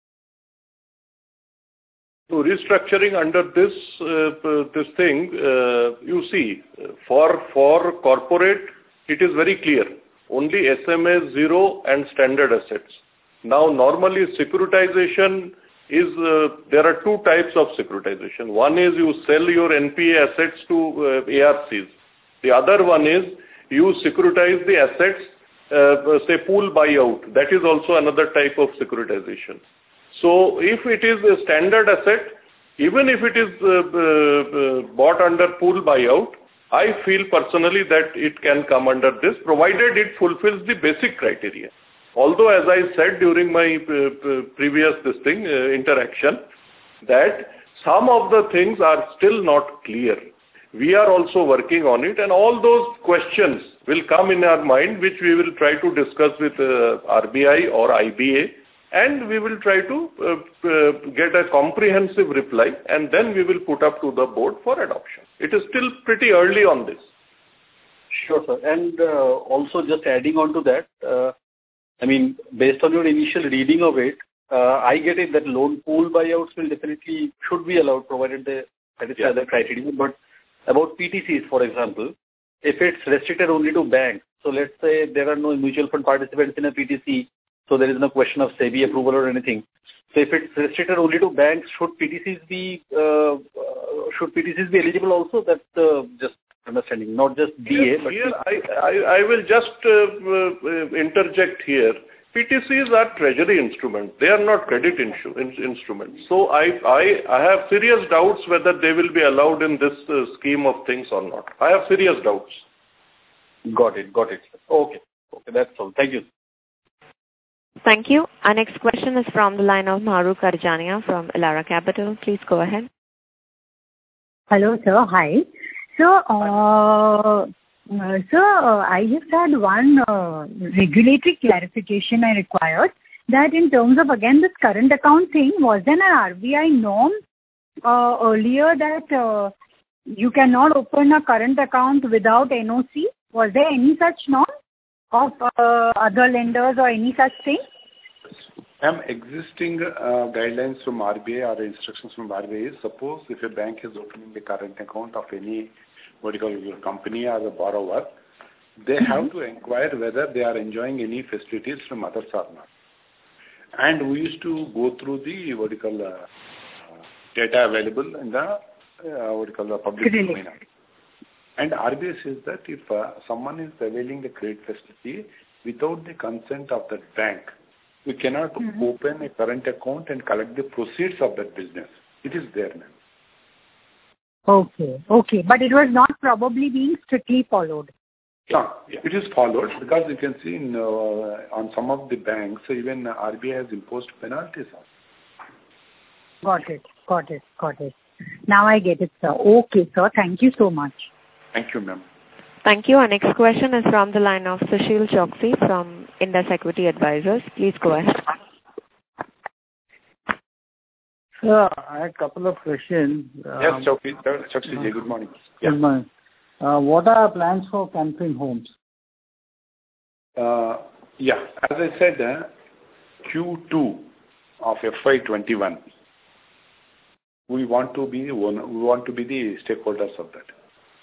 So restructuring under this uh, this thing, uh, you see, for for corporate, it is very clear. Only S M A zero and standard assets. Now, normally securitization is, uh, there are two types of securitization. One is you sell your N P A assets to uh, A R Cs. The other one is you securitize the assets, uh, say pool buyout. That is also another type of securitization. So if it is a standard asset, even if it is uh, uh, bought under pool buyout, I feel personally that it can come under this, provided it fulfills the basic criteria. Although, as I said during my uh, previous this thing, uh, interaction, that some of the things are still not clear. We are also working on it, and all those questions will come in our mind, which we will try to discuss with uh, R B I or I B A, and we will try to uh, uh, get a comprehensive reply, and then we will put up to the board for adoption. It is still pretty early on this. Sure, sir. And uh, also just adding on to that, uh, I mean, based on your initial reading of it, uh, I get it that loan pool buyouts will definitely should be allowed, provided they satisfy yeah. the criteria. But about P T Cs, for example, if it's restricted only to banks, so let's say there are no mutual fund participants in a P T C, so there is no question of SEBI approval or anything. So if it's restricted only to banks, should P T Cs be uh, should P T Cs be eligible also? That's uh, just understanding, not just D A. Yes, but here I, I, I will just uh, uh, interject here. P T Cs are treasury instruments. They are not credit insu- in, instruments. So I, I, I have serious doubts whether they will be allowed in this uh, scheme of things or not. I have serious doubts. Got it. Got it. Okay. Okay. That's all. Thank you. Thank you. Our next question is from the line of Mahrukh Arjania from Elara Capital. Please go ahead. Hello, sir. Hi. So, uh, uh, sir, uh, I just had one uh, regulatory clarification I required, that in terms of, again, this current account thing, was there an R B I norm uh, earlier that uh, you cannot open a current account without N O C? Was there any such norm of uh, other lenders or any such thing? Ma'am, existing uh, guidelines from R B I or instructions from R B I is, suppose if a bank is opening the current account of any, what you call your company or the borrower, they mm-hmm. have to inquire whether they are enjoying any facilities from others or not. And we used to go through the, what you call, uh, data available in the, uh, what you call, the public domain. And R B I says that if uh, someone is availing the credit facility without the consent of that bank, we cannot mm-hmm. open a current account and collect the proceeds of that business. It is there now. Okay, okay. But it was not probably being strictly followed. No, it is followed because you can see in, uh, on some of the banks, even R B I has imposed penalties on. Got it, got it, got it. Now I get it, sir. Okay, sir. Thank you so much. Thank you, ma'am. Thank you. Our next question is from the line of Sushil Choksey from Indus Equity Advisors. Please go ahead. Sir, I had a couple of questions. Yes, um, Choksey. Choksey, good morning. Good yeah. morning. Uh, what are our plans for Can Fin Homes? Uh, yeah, as I said, uh, Q two of F Y twenty-one, we want to be one. We want to be the stakeholders of that.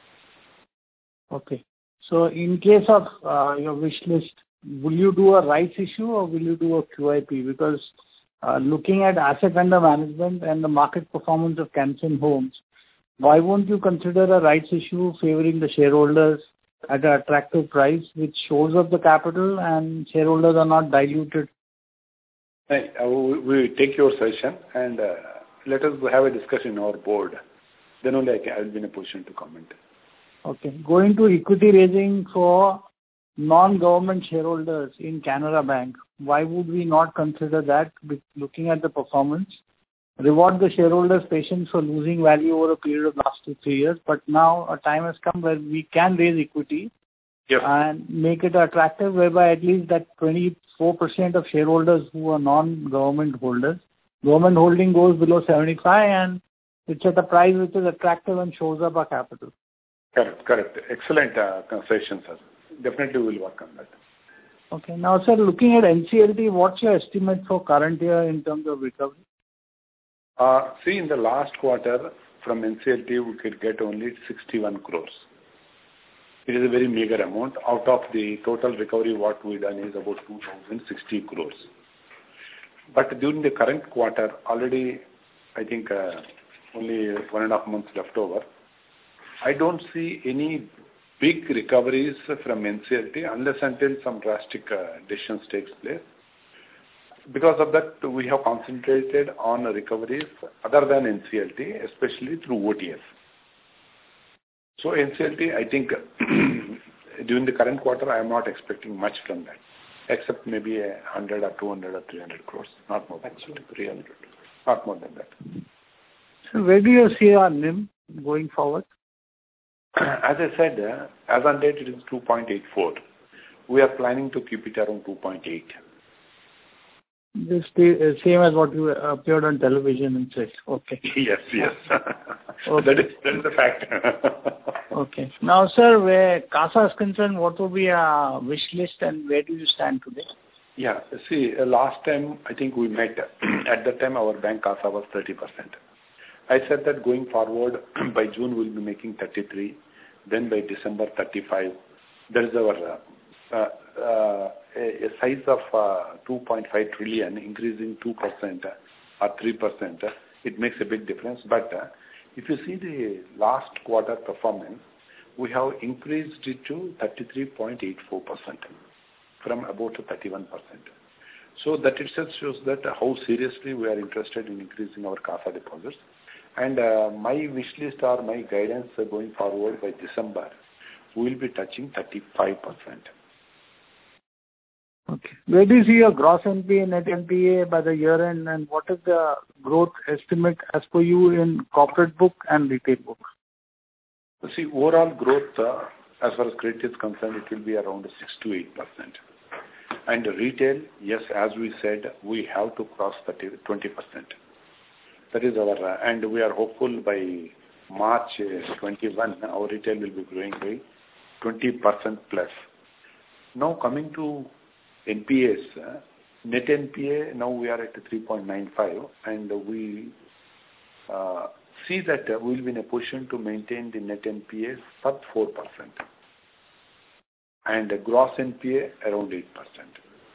Okay. So, in case of uh, your wish list, will you do a rights issue or will you do a Q I P? Because uh, looking at asset under management and the market performance of Can Fin Homes, why won't you consider a rights issue favoring the shareholders at an attractive price, which shows up the capital and shareholders are not diluted? Hey, uh, we, we take your suggestion and uh, let us have a discussion in our board. Then only I, can, I will be in a position to comment. Okay. Going to equity raising for non-government shareholders in Canara Bank, why would we not consider that looking at the performance? reward the shareholders' patience for losing value over a period of last two, three years. But now a time has come where we can raise equity Yes. and make it attractive, whereby at least that twenty-four percent of shareholders who are non-government holders, government holding goes below seventy-five and it's at a price which is attractive and shows up our capital. Correct, correct. Excellent uh, conversation, sir. Definitely we will work on that. Okay. Now, sir, looking at N C L T, what's your estimate for current year in terms of recovery? Uh, see, in the last quarter, from N C L T, we could get only sixty-one crores. It is a very meager amount. Out of the total recovery, what we done is about two thousand sixty crores. But during the current quarter, already, I think, uh, only one and a half months left over. I don't see any big recoveries from N C L T unless until some drastic uh, decisions takes place. Because of that, we have concentrated on recoveries other than N C L T, especially through O T S. So N C L T, I think during the current quarter, I am not expecting much from that, except maybe a hundred or two hundred or three hundred crores, not more than three hundred, not more than that. So where do you see our N I M going forward? As I said, uh, as on date, it is two point eight four. We are planning to keep it around two point eight. This the same as what you appeared on television and said. Okay. Yes, yes. Okay. That is that is the fact. Okay. Now, sir, where CASA is concerned, what will be our wish list and where do you stand today? Yeah. See, uh, last time I think we met. At that time, our bank CASA was thirty percent. I said that going forward, by June we'll be making thirty-three, then by December thirty-five. There is our uh, uh, a, a size of uh, two point five trillion, increasing two percent or three percent. It makes a big difference. But uh, if you see the last quarter performance, we have increased it to thirty-three point eight four percent from about thirty-one percent. So that itself shows that how seriously we are interested in increasing our CASA deposits. And uh, my wish list or my guidance uh, going forward by December, we will be touching thirty-five percent. Okay. Where do you see your gross N P A, net N P A by the year end, and what is the growth estimate as per you in corporate book and retail book? See, overall growth, uh, as far as credit is concerned, it will be around six to eight percent. And retail, yes, as we said, we have to cross twenty percent. That is our, uh, and we are hopeful by March uh, twenty-one, our retail will be growing by twenty percent plus. Now coming to N P As, uh, net N P A, now we are at three point nine five, and we uh, see that uh, we will be in a position to maintain the net N P A sub four percent and uh, gross N P A around eight percent.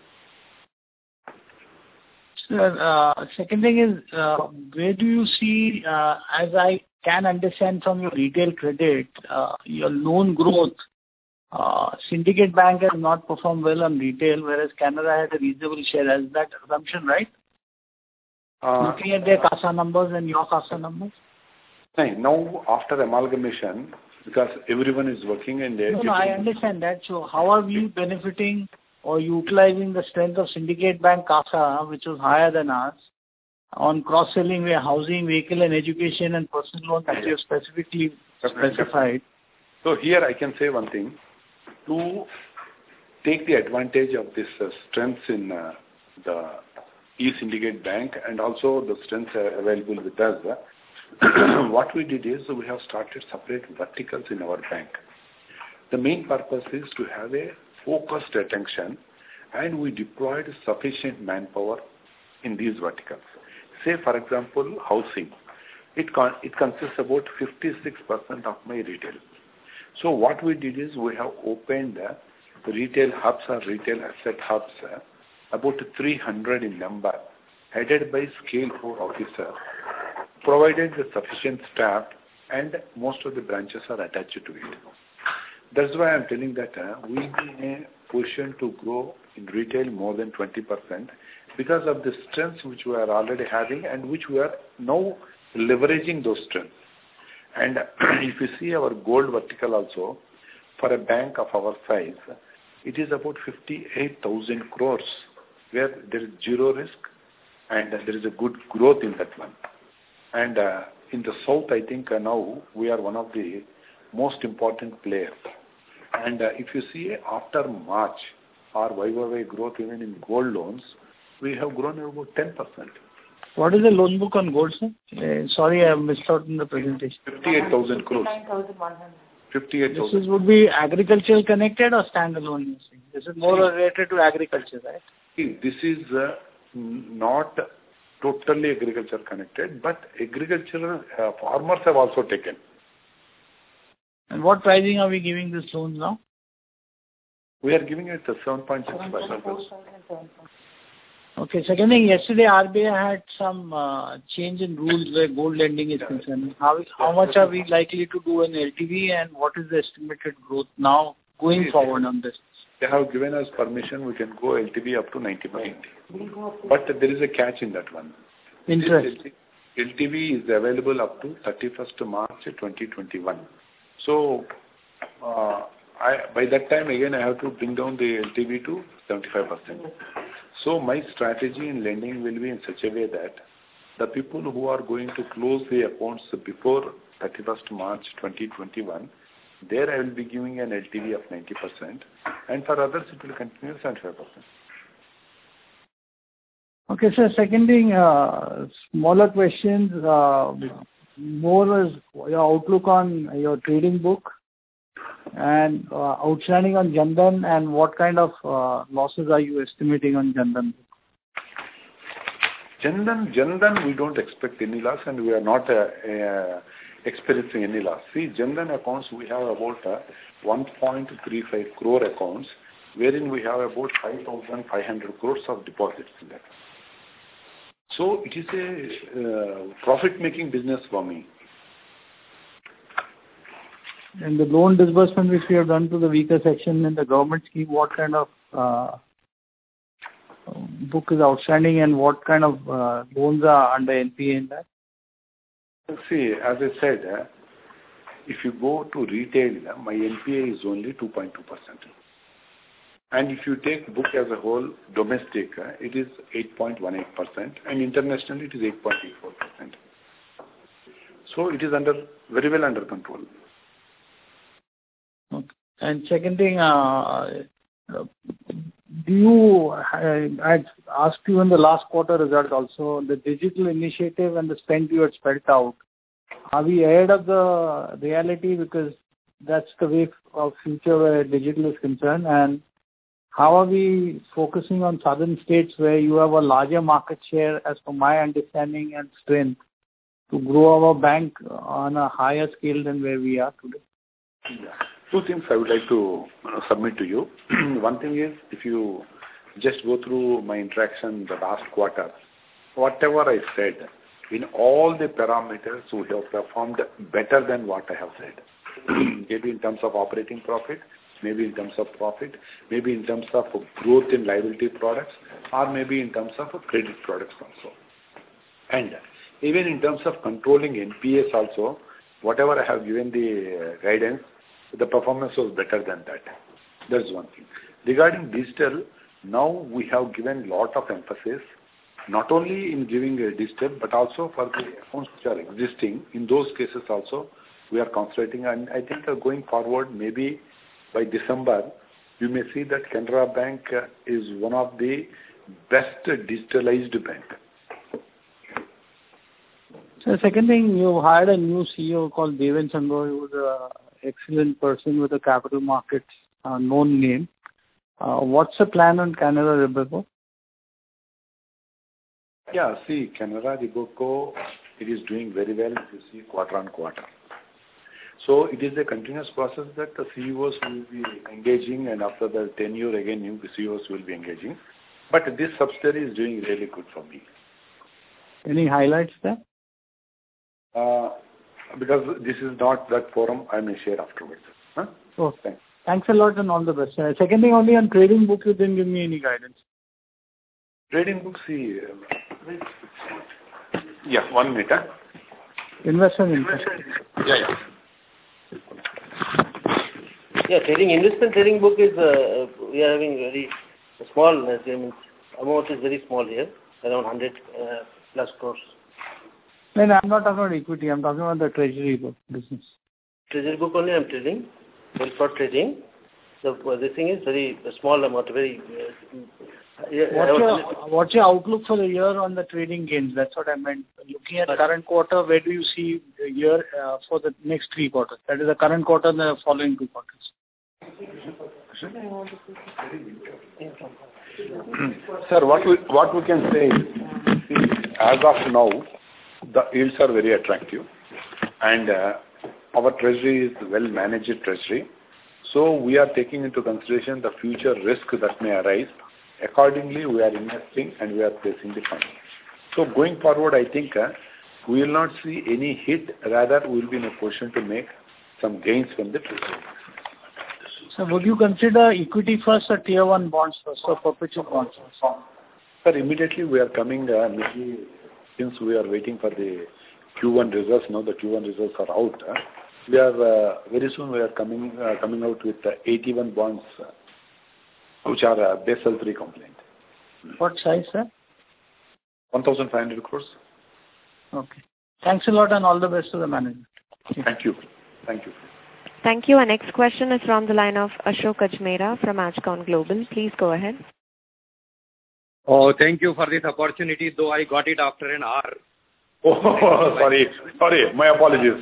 Sir, uh, second thing is, uh, where do you see, uh, as I can understand from your retail credit, uh, your loan growth, uh, Syndicate Bank has not performed well on retail, whereas Canara had a reasonable share. Is that assumption right? Uh, Looking at their CASA numbers and your CASA numbers? Now, after amalgamation, because everyone is working and they No, no, I understand that. So how are we benefiting or utilizing the strength of Syndicate Bank CASA, which was higher than ours, on cross-selling where housing, vehicle and education and personal loans that you have specifically specified? So here I can say one thing. To take the advantage of this uh, strengths in uh, the E-Syndicate Bank and also the strengths uh, available with us, uh, what we did is we have started separate verticals in our bank. The main purpose is to have a focused attention, and we deployed sufficient manpower in these verticals. Say, for example, housing. It, con it consists about fifty-six percent of my retail. So what we did is we have opened uh, retail hubs or retail asset hubs, uh, about three hundred in number, headed by scale four officer, provided the sufficient staff, and most of the branches are attached to it. That's why I'm telling that uh, we'll be in a position to grow in retail more than twenty percent because of the strengths which we are already having and which we are now leveraging those strengths. And if you see our gold vertical also, for a bank of our size, it is about fifty-eight thousand crores where there is zero risk and there is a good growth in that one. And uh, in the south, I think uh, now we are one of the most important players. And uh, if you see after March, our Y O Y growth even in gold loans, we have grown about ten percent. What is the loan book on gold, sir? Uh, sorry, I missed out in the presentation. fifty-eight thousand crores. fifty-eight thousand. This is, would be agricultural connected or standalone? This is more related to agriculture, right? See, this is uh, not totally agriculture connected, but agricultural uh, farmers have also taken. And what pricing are we giving these loans now? We are giving it a seven point six percent. Okay. Second thing, yesterday R B I had some uh, change in rules where gold lending is concerned. How how much are we likely to do in L T V, and what is the estimated growth now going forward on this? They have given us permission, we can go L T V up to ninety percent. But there is a catch in that one. Interest. L T V is available up to thirty-first March twenty twenty-one. So, uh, I, by that time again I have to bring down the L T V to seventy-five percent. So my strategy in lending will be in such a way that the people who are going to close the accounts before thirty-first March twenty twenty-one, there I will be giving an L T V of ninety percent, and for others it will continue seventy-five percent. Okay, sir. Second thing, uh, smaller questions, uh, more is your outlook on your trading book and uh, outstanding on Jan Dhan, and what kind of uh, losses are you estimating on Jan Dhan? Jan Dhan, Jan Dhan we don't expect any loss, and we are not uh, uh, experiencing any loss. See, Jan Dhan accounts, we have about uh, one point three five crore accounts, wherein we have about five thousand five hundred crores of deposits in that. So it is a uh, profit-making business for me. And the loan disbursement which we have done to the weaker section in the government scheme, what kind of uh, book is outstanding, and what kind of uh, loans are under N P A in that? See, as I said, uh, if you go to retail, uh, my N P A is only two point two percent. And if you take book as a whole, domestic, uh, it is eight point one eight percent, and internationally it is eight point eight four percent. So it is under very well under control. Okay. And second thing, uh, do you, I, I asked you in the last quarter result also, the digital initiative and the spend you had spelled out, are we ahead of the reality, because that's the way of future where digital is concerned? And how are we focusing on southern states where you have a larger market share, as per my understanding and strength, to grow our bank on a higher scale than where we are today? Yeah. Two things I would like to uh, submit to you. One thing is, if you just go through my interaction the last quarter, whatever I said, in all the parameters we have performed better than what I have said. Maybe in terms of operating profit, maybe in terms of profit, maybe in terms of growth in liability products, or maybe in terms of credit products also. And even in terms of controlling N P As also, whatever I have given the uh, guidance, the performance was better than that. That's one thing. Regarding digital, now we have given lot of emphasis, not only in giving a digital, but also for the accounts which are existing. In those cases also, we are concentrating, and I think uh, going forward, maybe by December, you may see that Canara Bank uh, is one of the best digitalized bank. So second thing, you hired a new C E O called Deven Sangoi, who is an excellent person with a capital markets uh, known name. Uh, what's the plan on Canara Robeco? Yeah, see, Canara Robeco, it is doing very well, you see, quarter on quarter. So it is a continuous process that the C E Os will be engaging, and after the tenure again new C E Os will be engaging. But this subsidiary is doing really good for me. Any highlights there? Uh, because this is not that forum, I may share afterwards. Huh? Oh, thanks. Thanks a lot and all the best. Uh, second thing, only on trading book, you didn't give me any guidance. Trading book, see, uh, yeah, one minute. Huh? Investment interest. Yeah, yeah. Yeah, trading, investment trading book is, uh, we are having very small, uh, amount is very small here, around one hundred uh, plus crores. No, no, I'm not talking about equity. I'm talking about the treasury book business. Treasury book only I'm trading. Well, for trading. So uh, this thing is very uh, small amount, very... Uh, yeah, what's, your, what's your outlook for the year on the trading gains? That's what I meant. Looking at the current quarter, where do you see the year uh, for the next three quarters? That is the current quarter and the following two quarters. Sir, what we, what we can say is, see, as of now, the yields are very attractive and uh, our treasury is well-managed treasury. So we are taking into consideration the future risk that may arise. Accordingly, we are investing and we are placing the fund. So going forward, I think uh, we will not see any hit. Rather, we will be in a position to make some gains from the treasury. So would you consider equity first or tier one bonds first or perpetual bonds first? Sir, immediately we are coming, uh, maybe since we are waiting for the Q one results, now the Q one results are out. Uh, we are, uh, very soon we are coming uh, coming out with uh, eighty-one bonds uh, which are uh, Basel three compliant. What size, sir? one thousand five hundred crores. Okay. Thanks a lot and all the best to the management. Thank you. Thank you. Thank you. Our next question is from the line of Ashok Ajmera from Ajcon Global. Please go ahead. Oh, thank you for this opportunity, though I got it after an hour. Oh, sorry. Sorry. My apologies.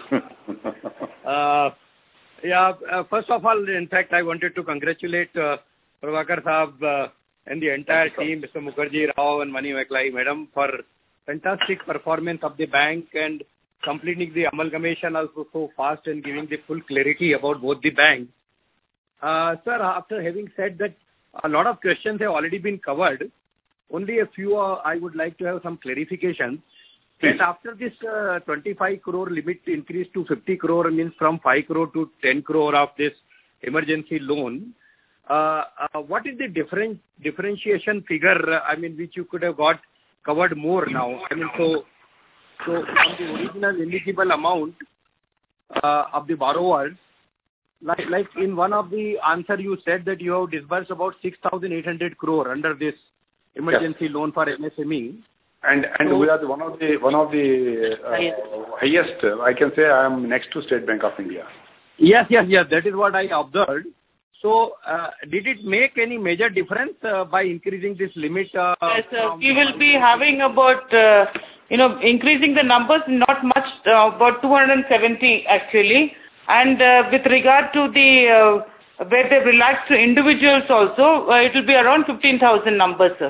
uh, yeah, uh, first of all, in fact, I wanted to congratulate uh, Prabhakar Saab uh, and the entire team, Mister Mukherjee, Rao and Mani Maklai, madam, for fantastic performance of the bank and completing the amalgamation also so fast and giving the full clarity about both the banks. Uh, sir, after having said that, a lot of questions have already been covered. Only a few uh, I would like to have some clarification. That after this uh, twenty-five crore limit increase to fifty crore means from five crore to ten crore of this emergency loan, uh, uh, what is the different differentiation figure, uh, I mean, which you could have got covered more now? I mean, so, so from the original eligible amount uh, of the borrowers, like, like in one of the answer you said that you have disbursed about six thousand eight hundred crore under this emergency yes. loan for M S M E. And and so, we are the, one of the one of the uh, highest. I can say I am next to State Bank of India. Yes, yes, yes. That is what I observed. So, uh, did it make any major difference uh, by increasing this limit? Uh, yes, sir. We will be having about uh, you know increasing the numbers, not much, uh, about two hundred seventy actually. And uh, with regard to the uh, where they relaxed to individuals also, uh, it will be around fifteen thousand numbers, sir.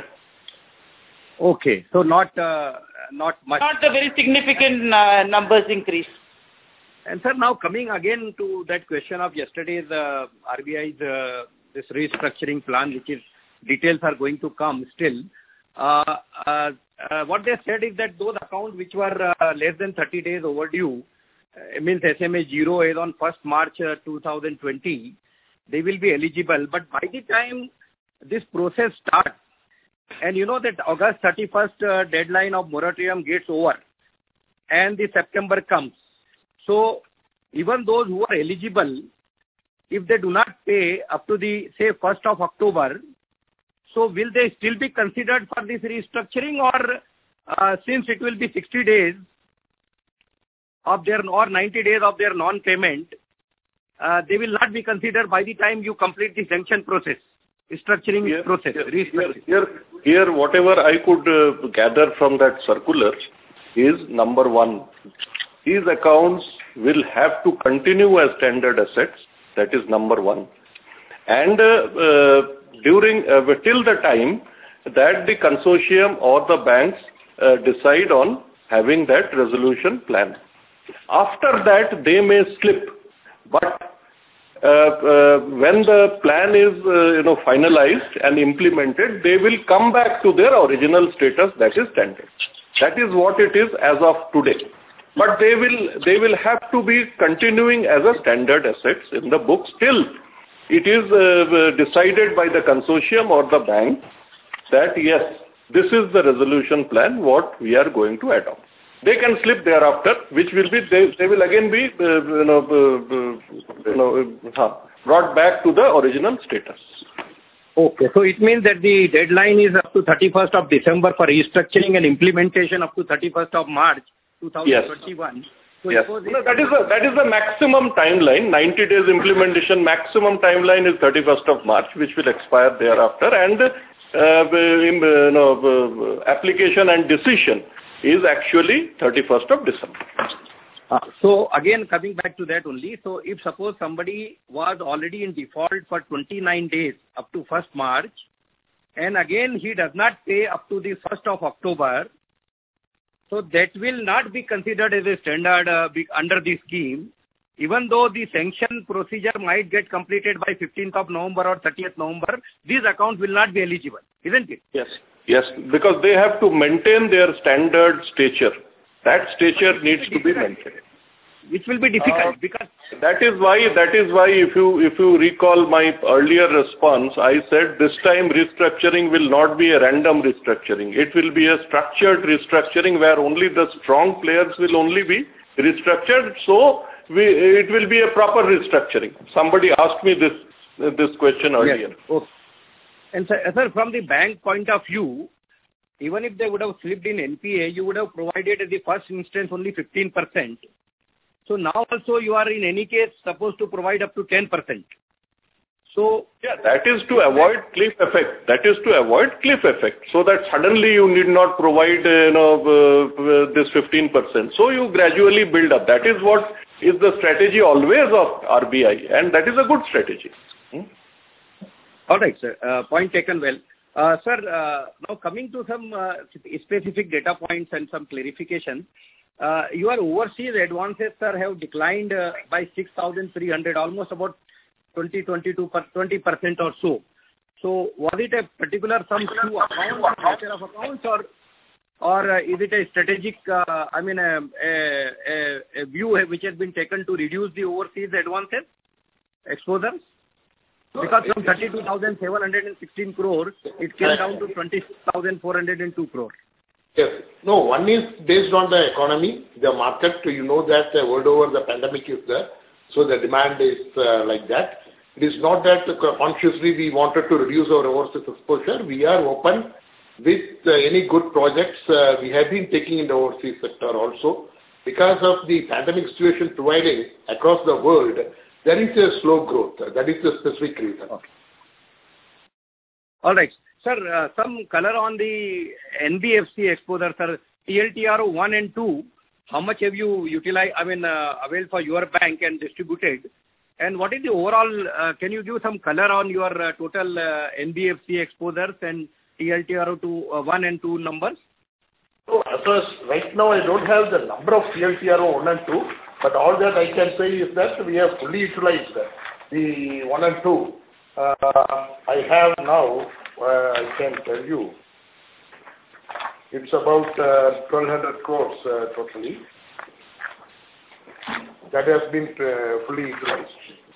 Okay, so not uh, not much. Not a very significant uh, numbers increase. And sir, now coming again to that question of yesterday's uh, R B I's uh, this restructuring plan, which is details are going to come still. Uh, uh, uh, what they said is that those accounts which were uh, less than thirty days overdue, uh, means S M A zero is on first March uh, two thousand twenty, they will be eligible. But by the time this process starts, and you know that August thirty-first uh, deadline of moratorium gets over and the September comes. So even those who are eligible, if they do not pay up to the, say, first of October, so will they still be considered for this restructuring, or uh, since it will be sixty days of their or ninety days of their non-payment, uh, they will not be considered by the time you complete the sanction process? Restructuring here, process. Here, here, here, here, whatever I could uh, gather from that circular is, number one, these accounts will have to continue as standard assets. That is number one. And uh, uh, during uh, till the time that the consortium or the banks uh, decide on having that resolution plan. After that, they may slip, but Uh, uh, when the plan is uh, you know finalized and implemented, they will come back to their original status, that is standard. That is what it is as of today. But they will they will have to be continuing as a standard assets in the books till it is uh, decided by the consortium or the bank that yes, this is the resolution plan what we are going to adopt. They can slip thereafter, which will be, they, they will again be, uh, you know, uh, you know uh, brought back to the original status. Okay, so it means that the deadline is up to thirty-first of December for restructuring and implementation up to thirty-first of March twenty twenty-one. Yes. So yes. No, that is the, that is the maximum timeline. ninety days implementation maximum timeline is thirty-first of March, which will expire thereafter, and uh, you know, application and decision is actually thirty-first of December. Uh, so again, coming back to that only. So if suppose somebody was already in default for twenty-nine days up to first March, and again he does not pay up to the first of October. So that will not be considered as a standard uh, be, under the scheme, even though the sanction procedure might get completed by fifteenth of November or thirtieth November, these accounts will not be eligible, isn't it? Yes, yes, because they have to maintain their standard stature. That stature needs to be maintained. Which will be difficult uh, because that is why that is why if you if you recall my earlier response, I said this time restructuring will not be a random restructuring. It will be a structured restructuring where only the strong players will only be restructured. So we, it will be a proper restructuring. Somebody asked me this this question earlier. Yes. Okay. And sir, sir, from the bank point of view, even if they would have slipped in N P A, you would have provided in the first instance only fifteen percent. So now also you are in any case supposed to provide up to ten percent. So yeah, that is to avoid cliff effect. That is to avoid cliff effect. So that suddenly you need not provide uh, you know uh, this fifteen percent. So you gradually build up. That is what is the strategy always of R B I, and that is a good strategy. Hmm? All right, sir. Uh, point taken well. Uh, sir, uh, now coming to some uh, specific data points and some clarification. Uh, your overseas advances, sir, have declined uh, by six thousand three hundred, almost about twenty, twenty-two, twenty percent or so. So was it a particular some few accounts, nature of accounts, or or uh, is it a strategic, uh, I mean, a, a, a, a view which has been taken to reduce the overseas advances exposures? Because from thirty-two thousand seven hundred sixteen crores, it came down to twenty-six thousand four hundred two crores. Yes. No, one is based on the economy, the market. You know that uh, world over the pandemic is there, so the demand is uh, like that. It is not that uh, consciously we wanted to reduce our overseas exposure. We are open with uh, any good projects uh, we have been taking in the overseas sector also. Because of the pandemic situation providing across the world, there is a slow growth. That is the specific reason. Okay. All right. Sir, uh, some color on the N B F C exposure, sir. T L T R O one and two, how much have you utilized, I mean, uh, availed for your bank and distributed? And what is the overall, uh, can you give some color on your uh, total uh, N B F C exposures and T L T R O two, uh, one and two numbers? So, as right now I don't have the number of T L T R O one and two, but all that I can say is that we have fully utilized the one and two. Uh, I have now, uh, I can tell you, it's about uh, twelve hundred crores uh, totally. That has been uh, fully utilized.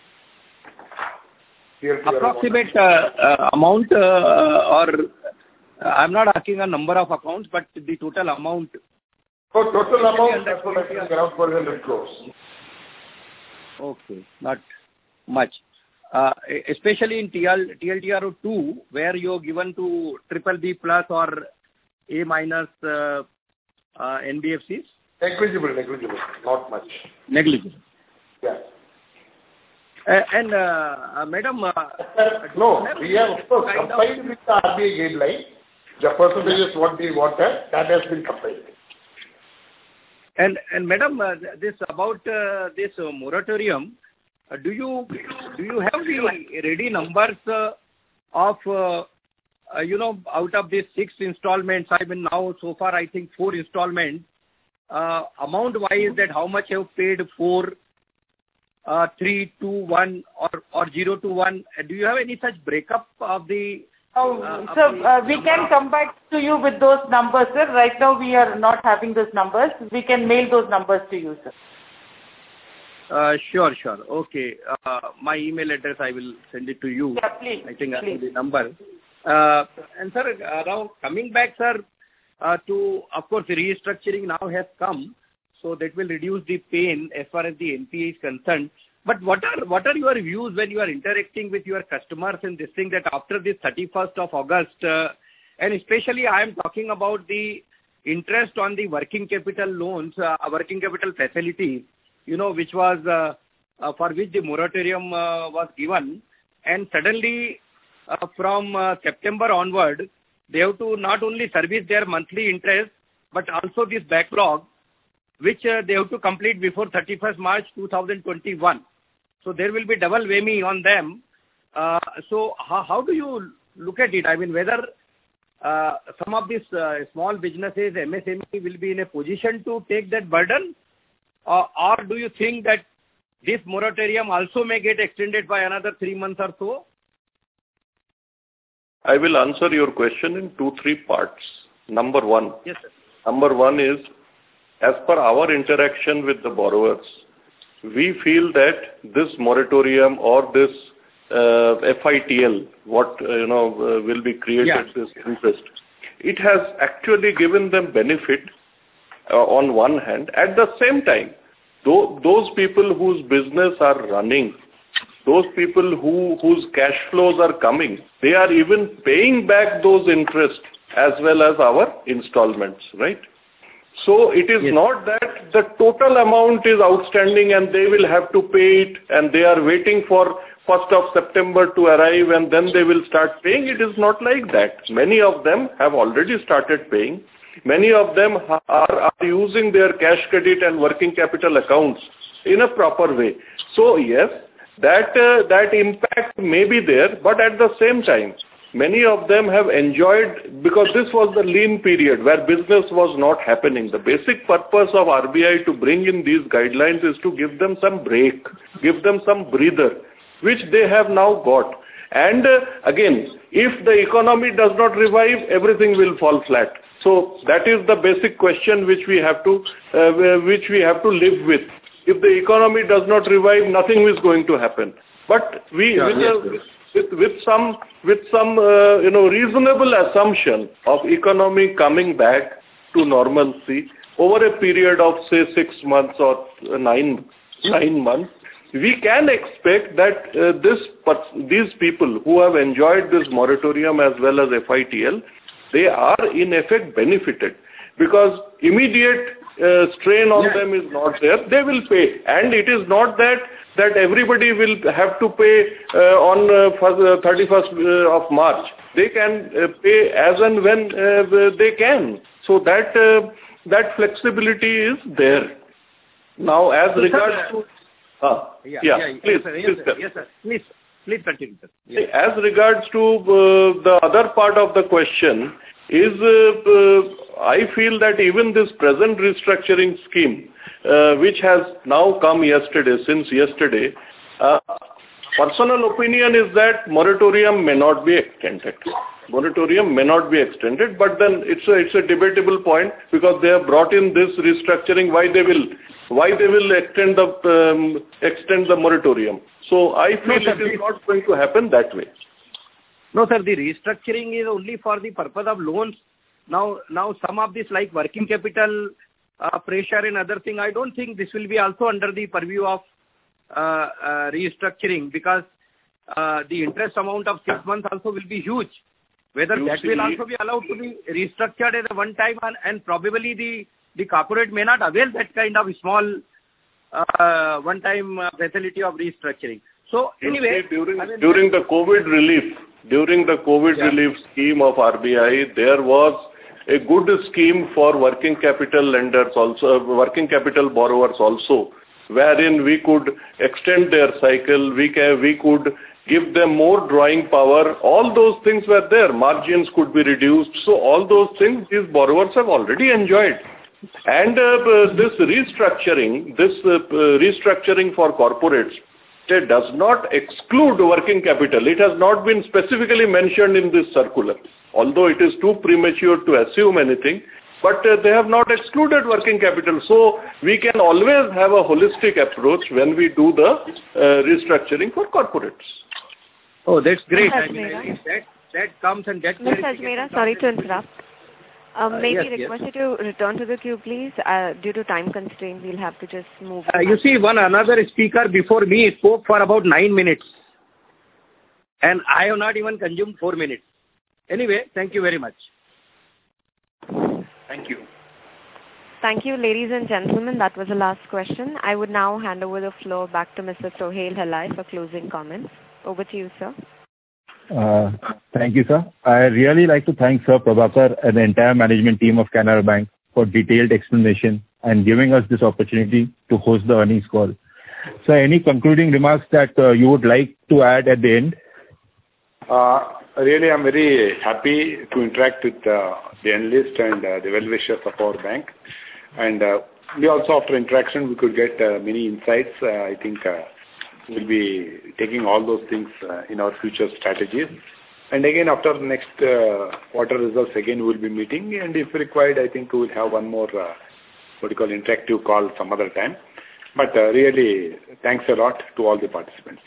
Approximate uh, uh, amount, uh, or uh, I'm not asking a number of accounts, but the total amount. Oh, total amount, that's what I think, around twelve hundred crores. Okay, not much. Uh, especially in T L T R O two, where you're given to triple B plus or A minus uh, uh, N B F Cs? Negligible, negligible, not much. Negligible. Yeah. Uh, and, uh, uh, Madam... Uh, no, we have of course complied with the R B I guideline. The percentage is what we wanted, that has been complied. And, and Madam, uh, this about uh, this uh, moratorium, uh, do you do you have the ready numbers uh, of, uh, uh, you know, out of these six installments, I mean now so far I think four installments, uh, amount-wise that how much have paid for uh, three, two, one or, or zero to one? Do you have any such breakup of the... Oh, uh, so uh, we can come back to you with those numbers, sir. Right now we are not having those numbers. We can mail those numbers to you, sir. Uh, sure, sure. Okay. Uh, my email address, I will send it to you. Yeah, please. I think I please. have the number. Uh, and sir, uh, now coming back, sir, uh, to, of course, restructuring now has come. So that will reduce the pain as far as the N P A is concerned. But what are what are your views when you are interacting with your customers and this thing that after this thirty-first of August, uh, and especially I am talking about the interest on the working capital loans, uh, working capital facilities, you know, which was uh, uh, for which the moratorium uh, was given, and suddenly uh, from uh, September onward, they have to not only service their monthly interest, but also this backlog, which uh, they have to complete before thirty-first March two thousand twenty-one. So there will be double whammy on them. Uh, so how, how do you look at it? I mean, whether uh, some of these uh, small businesses, M S M E, will be in a position to take that burden, uh, or do you think that this moratorium also may get extended by another three months or so? I will answer your question in two, three parts. Number one. Yes, sir. Number one is, as per our interaction with the borrowers, we feel that this moratorium or this uh, F I T L, what uh, you know uh, will be created, yeah. this interest, it has actually given them benefit uh, on one hand. At the same time, th- those people whose business are running, those people who whose cash flows are coming, they are even paying back those interests as well as our installments, right? So it is yes. not that the total amount is outstanding and they will have to pay it and they are waiting for first of September to arrive and then they will start paying. It is not like that. Many of them have already started paying. Many of them are, are using their cash credit and working capital accounts in a proper way. So yes, that uh, that impact may be there, but at the same time, many of them have enjoyed, because this was the lean period where business was not happening. The basic purpose of R B I to bring in these guidelines is to give them some break, give them some breather, which they have now got. And uh, again, if the economy does not revive, everything will fall flat. So that is the basic question which we have to, uh, which we have to live with. If the economy does not revive, nothing is going to happen. But we, yeah, with, yes, a, with, with some, with some, uh, you know, reasonable assumption of economy coming back to normalcy over a period of say six months or nine, nine months, we can expect that uh, this, these people who have enjoyed this moratorium as well as F I T L, they are in effect benefited, because immediate uh, strain on yeah. them is not there. They will pay, and it is not that that everybody will have to pay uh, on uh, thirty-first uh, of March. They can uh, pay as and when uh, they can. So that uh, that flexibility is there. Now, as so regards sir, to uh, yeah, yeah, yeah, please, yes, sir, yes, please, sir, yes, sir. please, please continue, sir. Yes. As regards to uh, the other part of the question is, uh, uh, I feel that even this present restructuring scheme, uh, which has now come yesterday, since yesterday, uh, personal opinion is that moratorium may not be extended. Moratorium may not be extended, but then it's a, it's a debatable point, because they have brought in this restructuring. Why they will, why they will extend the um, extend the moratorium? So I feel no, it is not going to happen that way. No, sir, the restructuring is only for the purpose of loans. Now, now some of this like working capital uh, pressure and other thing, I don't think this will be also under the purview of uh, uh, restructuring, because uh, the interest amount of six months also will be huge. Whether you that see, will also be allowed to be restructured at a one time, and, and probably the, the corporate may not avail that kind of small uh, one time uh, facility of restructuring. So anyway, see, during, I mean, during the COVID relief, During the COVID yeah. relief scheme of R B I, there was a good scheme for working capital lenders also, working capital borrowers also, wherein we could extend their cycle, we can, we could give them more drawing power. All those things were there. Margins could be reduced. So all those things these borrowers have already enjoyed. And uh, this restructuring, this uh, restructuring for corporates, it does not exclude working capital. It has not been specifically mentioned in this circular, although it is too premature to assume anything, but uh, they have not excluded working capital. So we can always have a holistic approach when we do the uh, restructuring for corporates. Oh, that's great. I mean, that, that comes and that... Miz Ajmera, sorry to interrupt. Um, Uh, maybe yes, request yes. you to return to the queue, please. Uh, due to time constraint, we'll have to just move. Uh, you see, one another speaker before me spoke for about nine minutes. And I have not even consumed four minutes. Anyway, thank you very much. Thank you. Thank you, ladies and gentlemen. That was the last question. I would now hand over the floor back to Mister Sohail Halai for closing comments. Over to you, sir. Uh, thank you, sir. I really like to thank Sir Prabhakar and the entire management team of Canara Bank for detailed explanation and giving us this opportunity to host the earnings call. So any concluding remarks that uh, you would like to add at the end? Uh, really, I'm very happy to interact with uh, the analysts and uh, the well-wishers of our bank. And uh, we also, after interaction, we could get uh, many insights. Uh, I think uh, we'll be taking all those things uh, in our future strategies. And again, after the next uh, quarter results, again, we'll be meeting. And if required, I think we will have one more, uh, what you call, interactive call some other time. But uh, really, thanks a lot to all the participants.